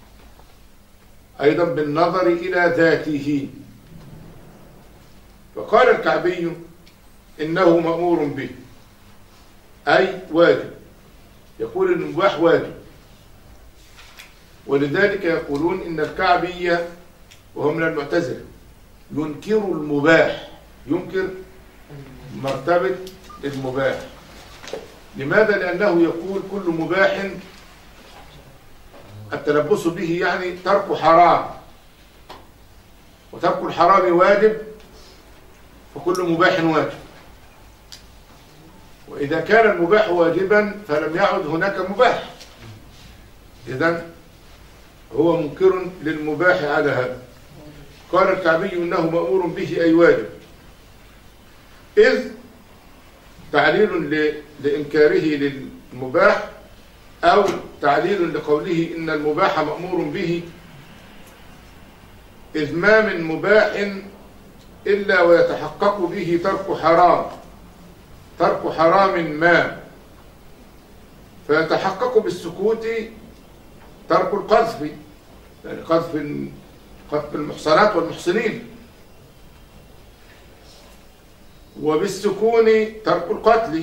أيضا بالنظر إلى ذاته. فقال الكعبي إنه مأمور به أي واجب، يقول إن المباح واجب، ولذلك يقولون إن الكعبي وهو من المعتزلة ينكر المباح، ينكر مرتبة المباح. لماذا؟ لأنه يقول كل مباح التلبس به يعني ترك حرام، وترك الحرام واجب، فكل مباح واجب. وإذا كان المباح واجبا فلم يعد هناك مباح، إذن هو منكر للمباح على هذا. قال الكعبي إنه مأمور به أي واجب، إذ تعليل لإنكاره للمباح أو تعليل لقوله إن المباح مأمور به، إذ ما من مباح إلا ويتحقق به ترك حرام، ترك حرام ما، فيتحقق بالسكوت ترك القذف، يعني قذف قذف المحصنات والمحصنين، وبالسكون ترك القتل.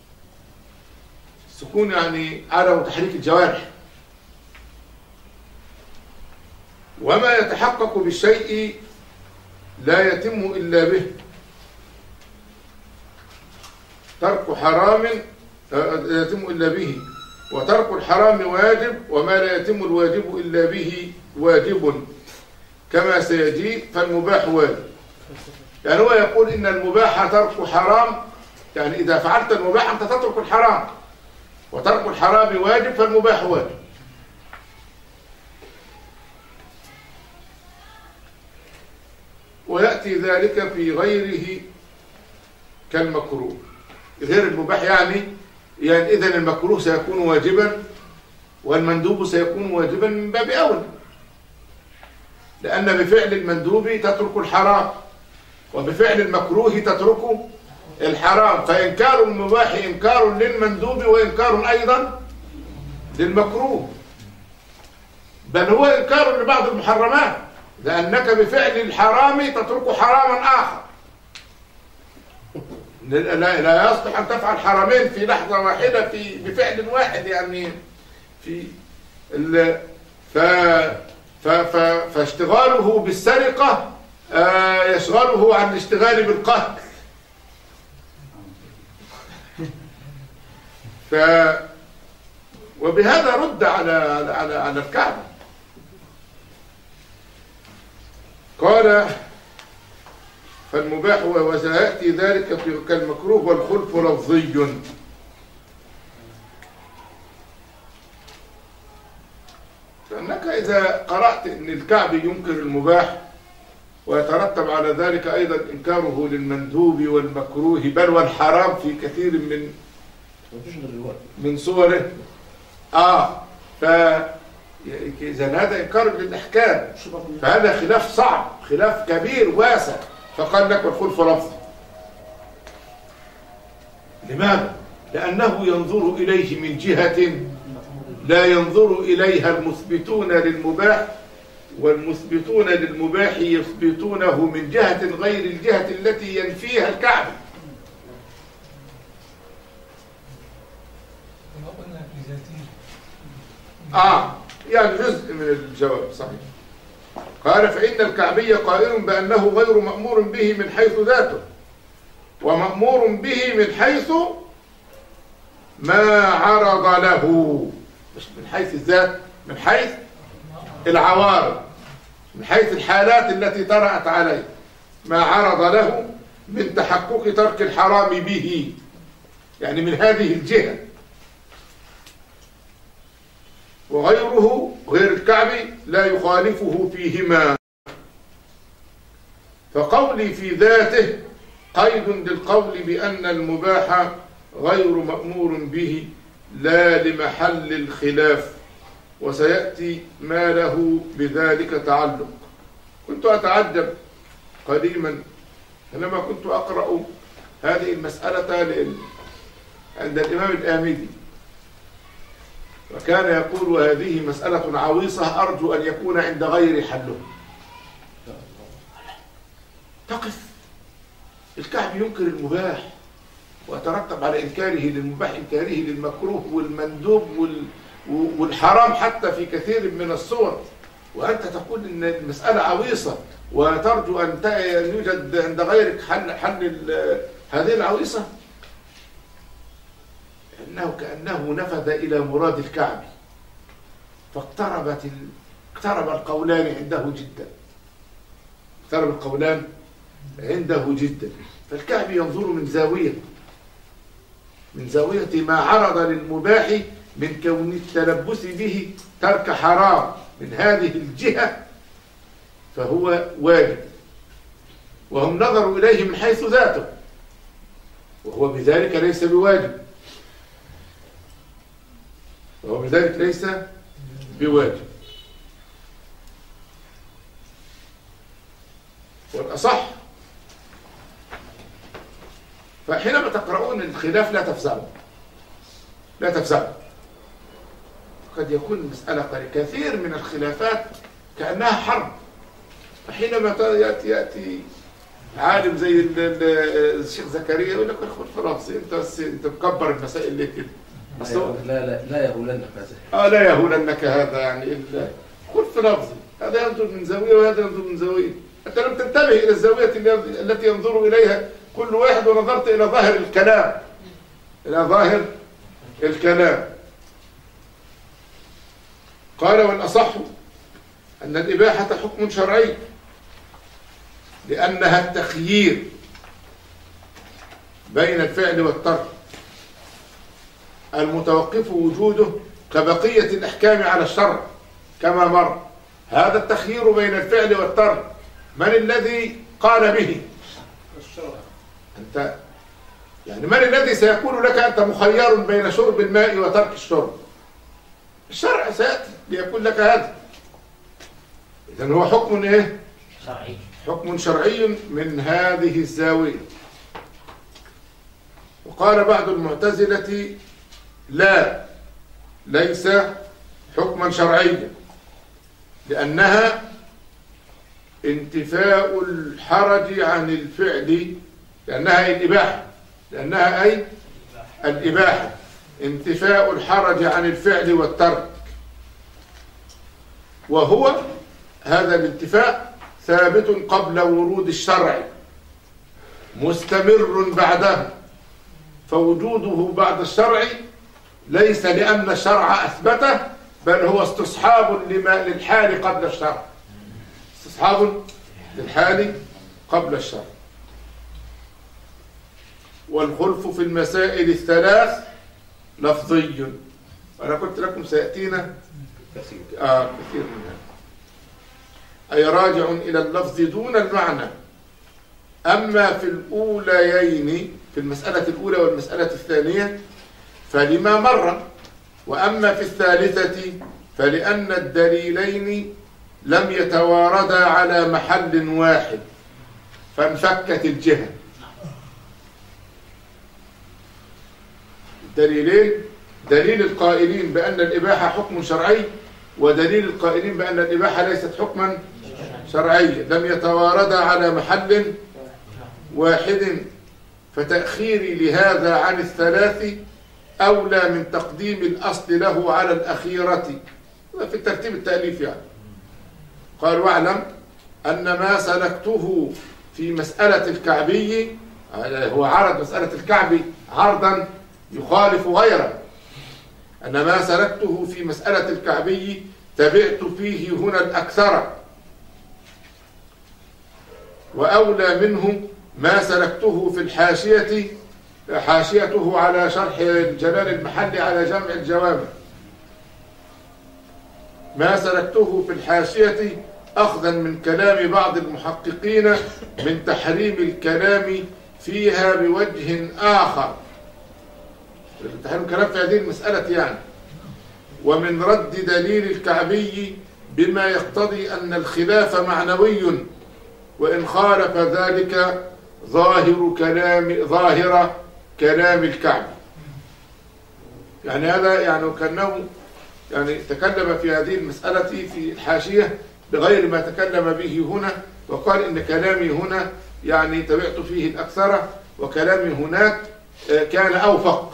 السكون يعني عدم تحريك الجوارح. وما يتحقق بالشيء لا يتم إلا به، ترك حرام لا يتم إلا به، وترك الحرام واجب، وما لا يتم الواجب إلا به واجب كما سيجي، فالمباح واجب. يعني هو يقول إن المباح ترك حرام، يعني إذا فعلت المباح أنت تترك الحرام، وترك الحرام واجب، فالمباح واجب. ويأتي ذلك في غيره كالمكروه. غير المباح يعني يعني إذن المكروه سيكون واجبا والمندوب سيكون واجبا من باب أولى، لأن بفعل المندوب تترك الحرام، وبفعل المكروه تترك الحرام، فإنكار المباح إنكار للمندوب وإنكار أيضا للمكروه، بل هو إنكار لبعض المحرمات، لأنك بفعل الحرام تترك حراما آخر. لا, لا يصلح أن تفعل حرامين في لحظة واحدة في بفعل واحد، يعني في ال ف ف ف فاشتغاله بالسرقة آه يشغله عن الاشتغال بالقتل. ف وبهذا رد على على على, على الكعبة. قال فالمباح وسيأتي ذلك كالمكروه والخلف لفظي. فإنك إذا قرأت أن الكعبي ينكر المباح ويترتب على ذلك أيضا إنكاره للمندوب والمكروه بل والحرام في كثير من من صوره. آه فإذا هذا إنكار للأحكام، فهذا خلاف صعب، خلاف كبير واسع. فقال لك والخلف لفظي. لماذا؟ لأنه ينظر إليه من جهة لا ينظر إليها المثبتون للمباح، والمثبتون للمباح يثبتونه من جهة غير الجهة التي ينفيها الكعبة. آه يعني جزء من الجواب صحيح. قال فإن الكعبي قائل بأنه غير مأمور به من حيث ذاته، ومأمور به من حيث ما عرض له، مش من حيث الذات، من حيث العوارض، من حيث الحالات التي طرأت عليه، ما عرض له من تحقق ترك الحرام به، يعني من هذه الجهة. وغيره غير الكعبي لا يخالفه فيهما. فقولي في ذاته قيد للقول بأن المباح غير مأمور به لا لمحل الخلاف، وسيأتي ما له بذلك تعلق. كنت أتعجب قديما حينما كنت أقرأ هذه المسألة عند الإمام الآمدي، وكان يقول هذه مسألة عويصة أرجو أن يكون عند غير حله. تقف الكعب ينكر المباح ويترتب على إنكاره للمباح إنكاره للمكروه والمندوب والحرام حتى في كثير من الصور، وأنت تقول إن المسألة عويصة وترجو أن يوجد عند غيرك حل, حل هذه العويصة. إنه كأنه نفذ إلى مراد الكعب، فاقتربت ال... اقترب القولان عنده جدا، اقترب القولان عنده جدا. فالكعب ينظر من زاوية من زاوية ما عرض للمباح من كون التلبس به ترك حرام من هذه الجهة فهو واجب، وهم نظروا إليه من حيث ذاته وهو بذلك ليس بواجب، وهو بذلك ليس بواجب. والأصح فحينما تقرؤون الخلاف لا تفزعوا لا تفزعوا قد يكون المسألة كثير من الخلافات كأنها حرب، فحينما يأتي, يأتي عالم زي الشيخ زكريا يقول لك خذ فرنسي انت بس انت مكبر المسائل ليه كده. لا لا لا يهولنك هذا. اه لا يهولنك هذا يعني الا خذ في لفظي، هذا ينظر من زاويه وهذا ينظر من زاويه، انت لم تنتبه الى الزاويه التي ينظر اليها كل واحد ونظرت الى ظاهر الكلام الى ظاهر الكلام. قال والأصح أن الإباحة حكم شرعي لأنها التخيير بين الفعل والترك المتوقف وجوده كبقية الأحكام على الشرع كما مر. هذا التخيير بين الفعل والترك من الذي قال به؟ الشرع. أنت يعني من الذي سيقول لك أنت مخير بين شرب الماء وترك الشرب؟ الشرع سيأتي ليقول لك هذا. إذن هو حكم إيه؟ شرعي. حكم شرعي من هذه الزاوية. وقال بعض المعتزلة لا ليس حكما شرعيا لأنها انتفاء الحرج عن الفعل، لأنها الإباحة لأنها أي الإباحة انتفاء الحرج عن الفعل والترك، وهو هذا الانتفاء ثابت قبل ورود الشرع مستمر بعده، فوجوده بعد الشرع ليس لأن الشرع أثبته بل هو استصحاب للحال قبل الشرع، استصحاب للحال قبل الشرع. والخلف في المسائل الثلاث لفظي، وأنا قلت لكم سيأتينا كثير آه كثير منها. أي راجع إلى اللفظ دون المعنى. أما في الأوليين، في المسألة الأولى والمسألة الثانية، فلما مر. وأما في الثالثة فلأن الدليلين لم يتواردا على محل واحد فانفكت الجهة. الدليلين، دليل القائلين بأن الإباحة حكم شرعي، ودليل القائلين بأن الإباحة ليست حكما شرعيا، لم يتواردا على محل واحد، فتأخيري لهذا عن الثلاث أولى من تقديم الأصل له على الأخيرة في الترتيب التأليف. يعني قال: واعلم أن ما سلكته في مسألة الكعبي، هو عرض مسألة الكعبي عرضا يخالف غيره، أن ما سلكته في مسألة الكعبي تبعت فيه هنا الأكثر، وأولى منه ما سلكته في الحاشية، حاشيته على شرح جلال المحلي على جمع الجوامع، ما سلكته في الحاشية أخذا من كلام بعض المحققين من تحريم الكلام فيها بوجه آخر، تحريم الكلام في هذه المسألة يعني، ومن رد دليل الكعبي بما يقتضي أن الخلاف معنوي، وإن خالف ذلك ظاهر كلام ظاهر كلام الكعبي. يعني هذا يعني كأنه يعني تكلم في هذه المسألة في الحاشية بغير ما تكلم به هنا، وقال إن كلامي هنا يعني تبعت فيه الأكثر، وكلامي هناك كان أوفق.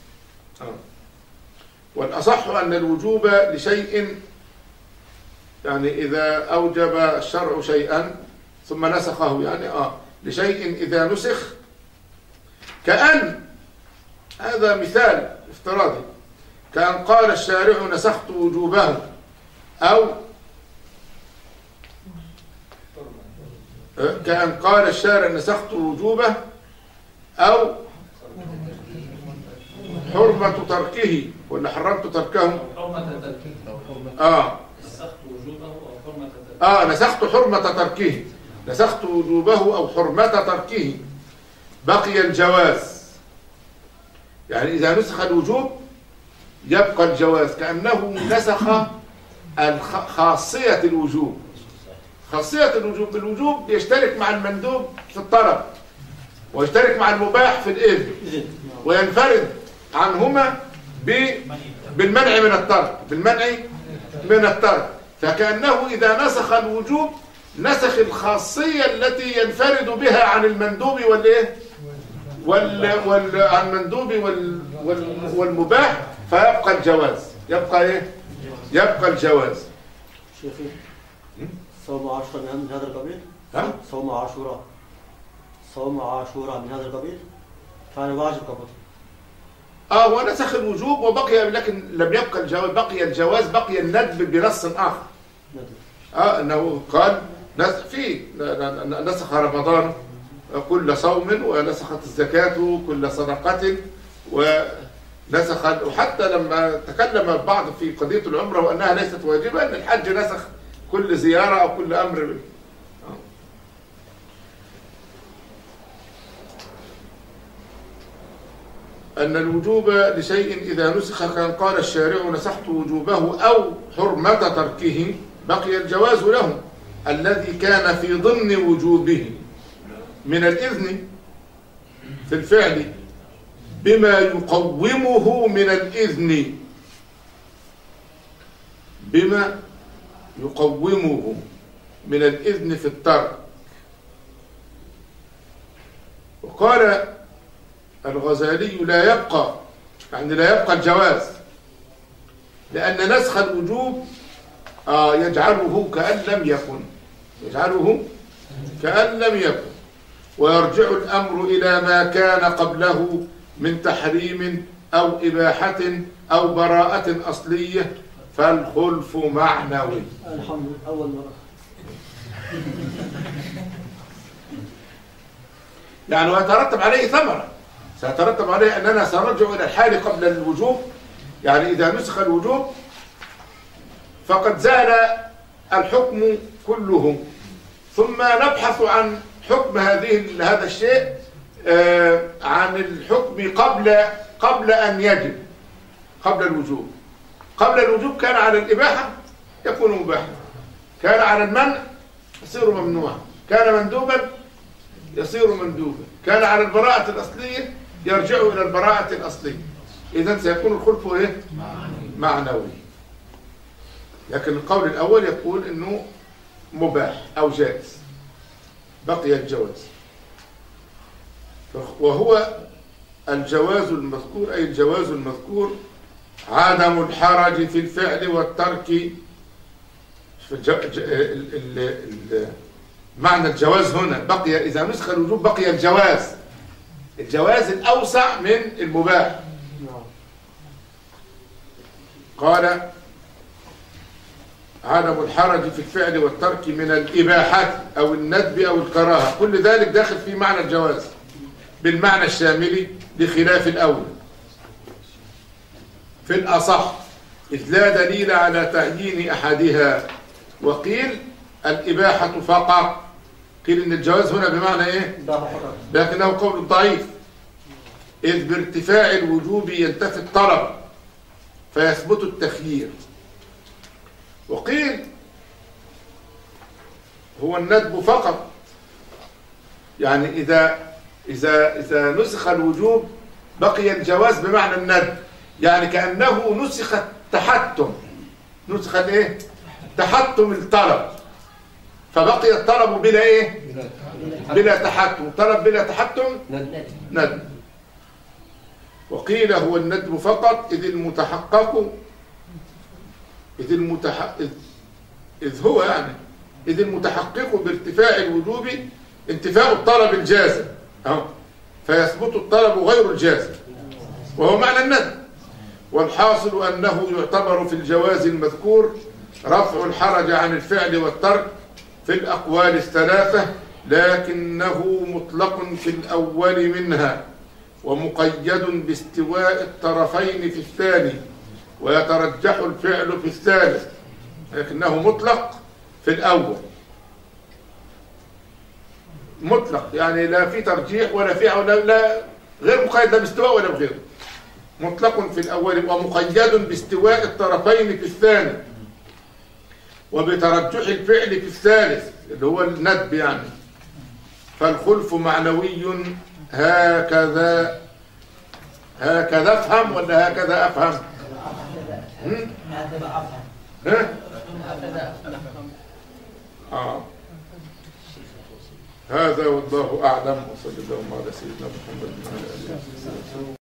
والأصح أن الوجوب لشيء، يعني إذا أوجب الشرع شيئا ثم نسخه، يعني آه لشيء إذا نسخ، كأن، هذا مثال افتراضي، كأن قال الشارع نسخت وجوبه، أو كأن قال الشارع نسخت وجوبه، أو حرمة تركه، ولا حرمت تركه؟ حرمة تركه. آه نسخت وجوبه أو حرمة تركه. آه نسخت حرمة تركه، نسخت وجوبه أو حرمة تركه، بقي الجواز. يعني إذا نسخ الوجوب يبقى الجواز، كأنه نسخ خاصية الوجوب. خاصية الوجوب، الوجوب يشترك مع المندوب في الطلب، ويشترك مع المباح في الإذن، وينفرد عنهما بالمنع من الترك، بالمنع من الترك. فكأنه إذا نسخ الوجوب نسخ الخاصية التي ينفرد بها عن المندوب والإيه وال وال عن المندوب وال وال والمباح، فيبقى الجواز، يبقى إيه يبقى الجواز. شيخي صوم عاشوراء من هذا القبيل؟ ها؟ صوم عاشوراء صوم عاشوراء من هذا القبيل كان واجب قبل. اه ونسخ الوجوب وبقي، لكن لم يبقى الجواز، بقي الجواز، بقي الندب بنص آخر. ندب. اه انه قال في نسخ رمضان كل صوم، ونسخت الزكاة كل صدقة، ونسخ، وحتى لما تكلم البعض في قضية العمرة وأنها ليست واجبة، أن الحج نسخ كل زيارة أو كل أمر. أن الوجوب لشيء إذا نسخ، كان قال الشارع نسخت وجوبه أو حرمة تركه، بقي الجواز له الذي كان في ضمن وجوبه من الإذن في الفعل بما يقومه من الإذن، بما يقومه من الإذن في الترك. وقال الغزالي لا يبقى، يعني لا يبقى الجواز، لأن نسخ الوجوب آه يجعله كأن لم يكن، يجعله كأن لم يكن، ويرجع الأمر إلى ما كان قبله من تحريم أو إباحة أو براءة أصلية، فالخلف معنوي. الحمد لله أول مرة. يعني ويترتب عليه ثمرة، سيترتب عليه أننا سنرجع إلى الحال قبل الوجوب. يعني إذا نسخ الوجوب فقد زال الحكم كله. ثم نبحث عن حكم هذه هذا الشيء آه عن الحكم قبل قبل أن يجب، قبل الوجوب. قبل الوجوب كان على الإباحة يكون مباحا، كان على المنع يصير ممنوعا، كان مندوبا يصير مندوبا، كان على البراءة الأصلية يرجع إلى البراءة الأصلية. إذن سيكون الخلف إيه؟ معنوي. لكن القول الأول يقول إنه مباح أو جائز، بقي الجواز. وهو الجواز المذكور، أي الجواز المذكور عدم الحرج في الفعل والترك. معنى الجواز هنا بقي، إذا نسخ الوجوب بقي الجواز، الجواز الأوسع من المباح. قال عدم الحرج في الفعل والترك من الإباحة أو الندب أو الكراهة، كل ذلك داخل في معنى الجواز بالمعنى الشامل بخلاف الأول في الأصح، إذ لا دليل على تعيين أحدها. وقيل الإباحة فقط، قيل إن الجواز هنا بمعنى إيه؟ لكنه قول ضعيف، إذ بارتفاع الوجوب ينتفي الطلب فيثبت التخيير. وقيل هو الندب فقط، يعني إذا إذا إذا نسخ الوجوب بقي الجواز بمعنى الندب، يعني كأنه نسخ التحتم، نسخ الايه؟ تحتم الطلب، فبقي الطلب بلا ايه؟ بلا تحتم، طلب بلا تحتم ندب. وقيل هو الندب فقط إذ المتحقق إذ المتحقق إذ, إذ هو يعني إذ المتحقق بارتفاع الوجوب انتفاء الطلب الجازم، أهو فيثبت الطلب غير الجازم، وهو معنى الندب. والحاصل أنه يعتبر في الجواز المذكور رفع الحرج عن الفعل والترك في الأقوال الثلاثة، لكنه مطلق في الأول منها ومقيد باستواء الطرفين في الثاني، ويترجح الفعل في الثالث، لكنه مطلق في الأول، مطلق يعني لا في ترجيح ولا في ولا لا غير مقيد لا باستواء ولا بغيره، مطلق في الأول ومقيد باستواء الطرفين في الثاني وبترجح الفعل في الثالث اللي هو الندب يعني. فالخلف معنوي هكذا هكذا افهم ولا هكذا افهم؟ هكذا افهم. ها؟ هكذا اه هذا والله اعلم، وصلى الله على سيدنا محمد وعلى اله وصحبه.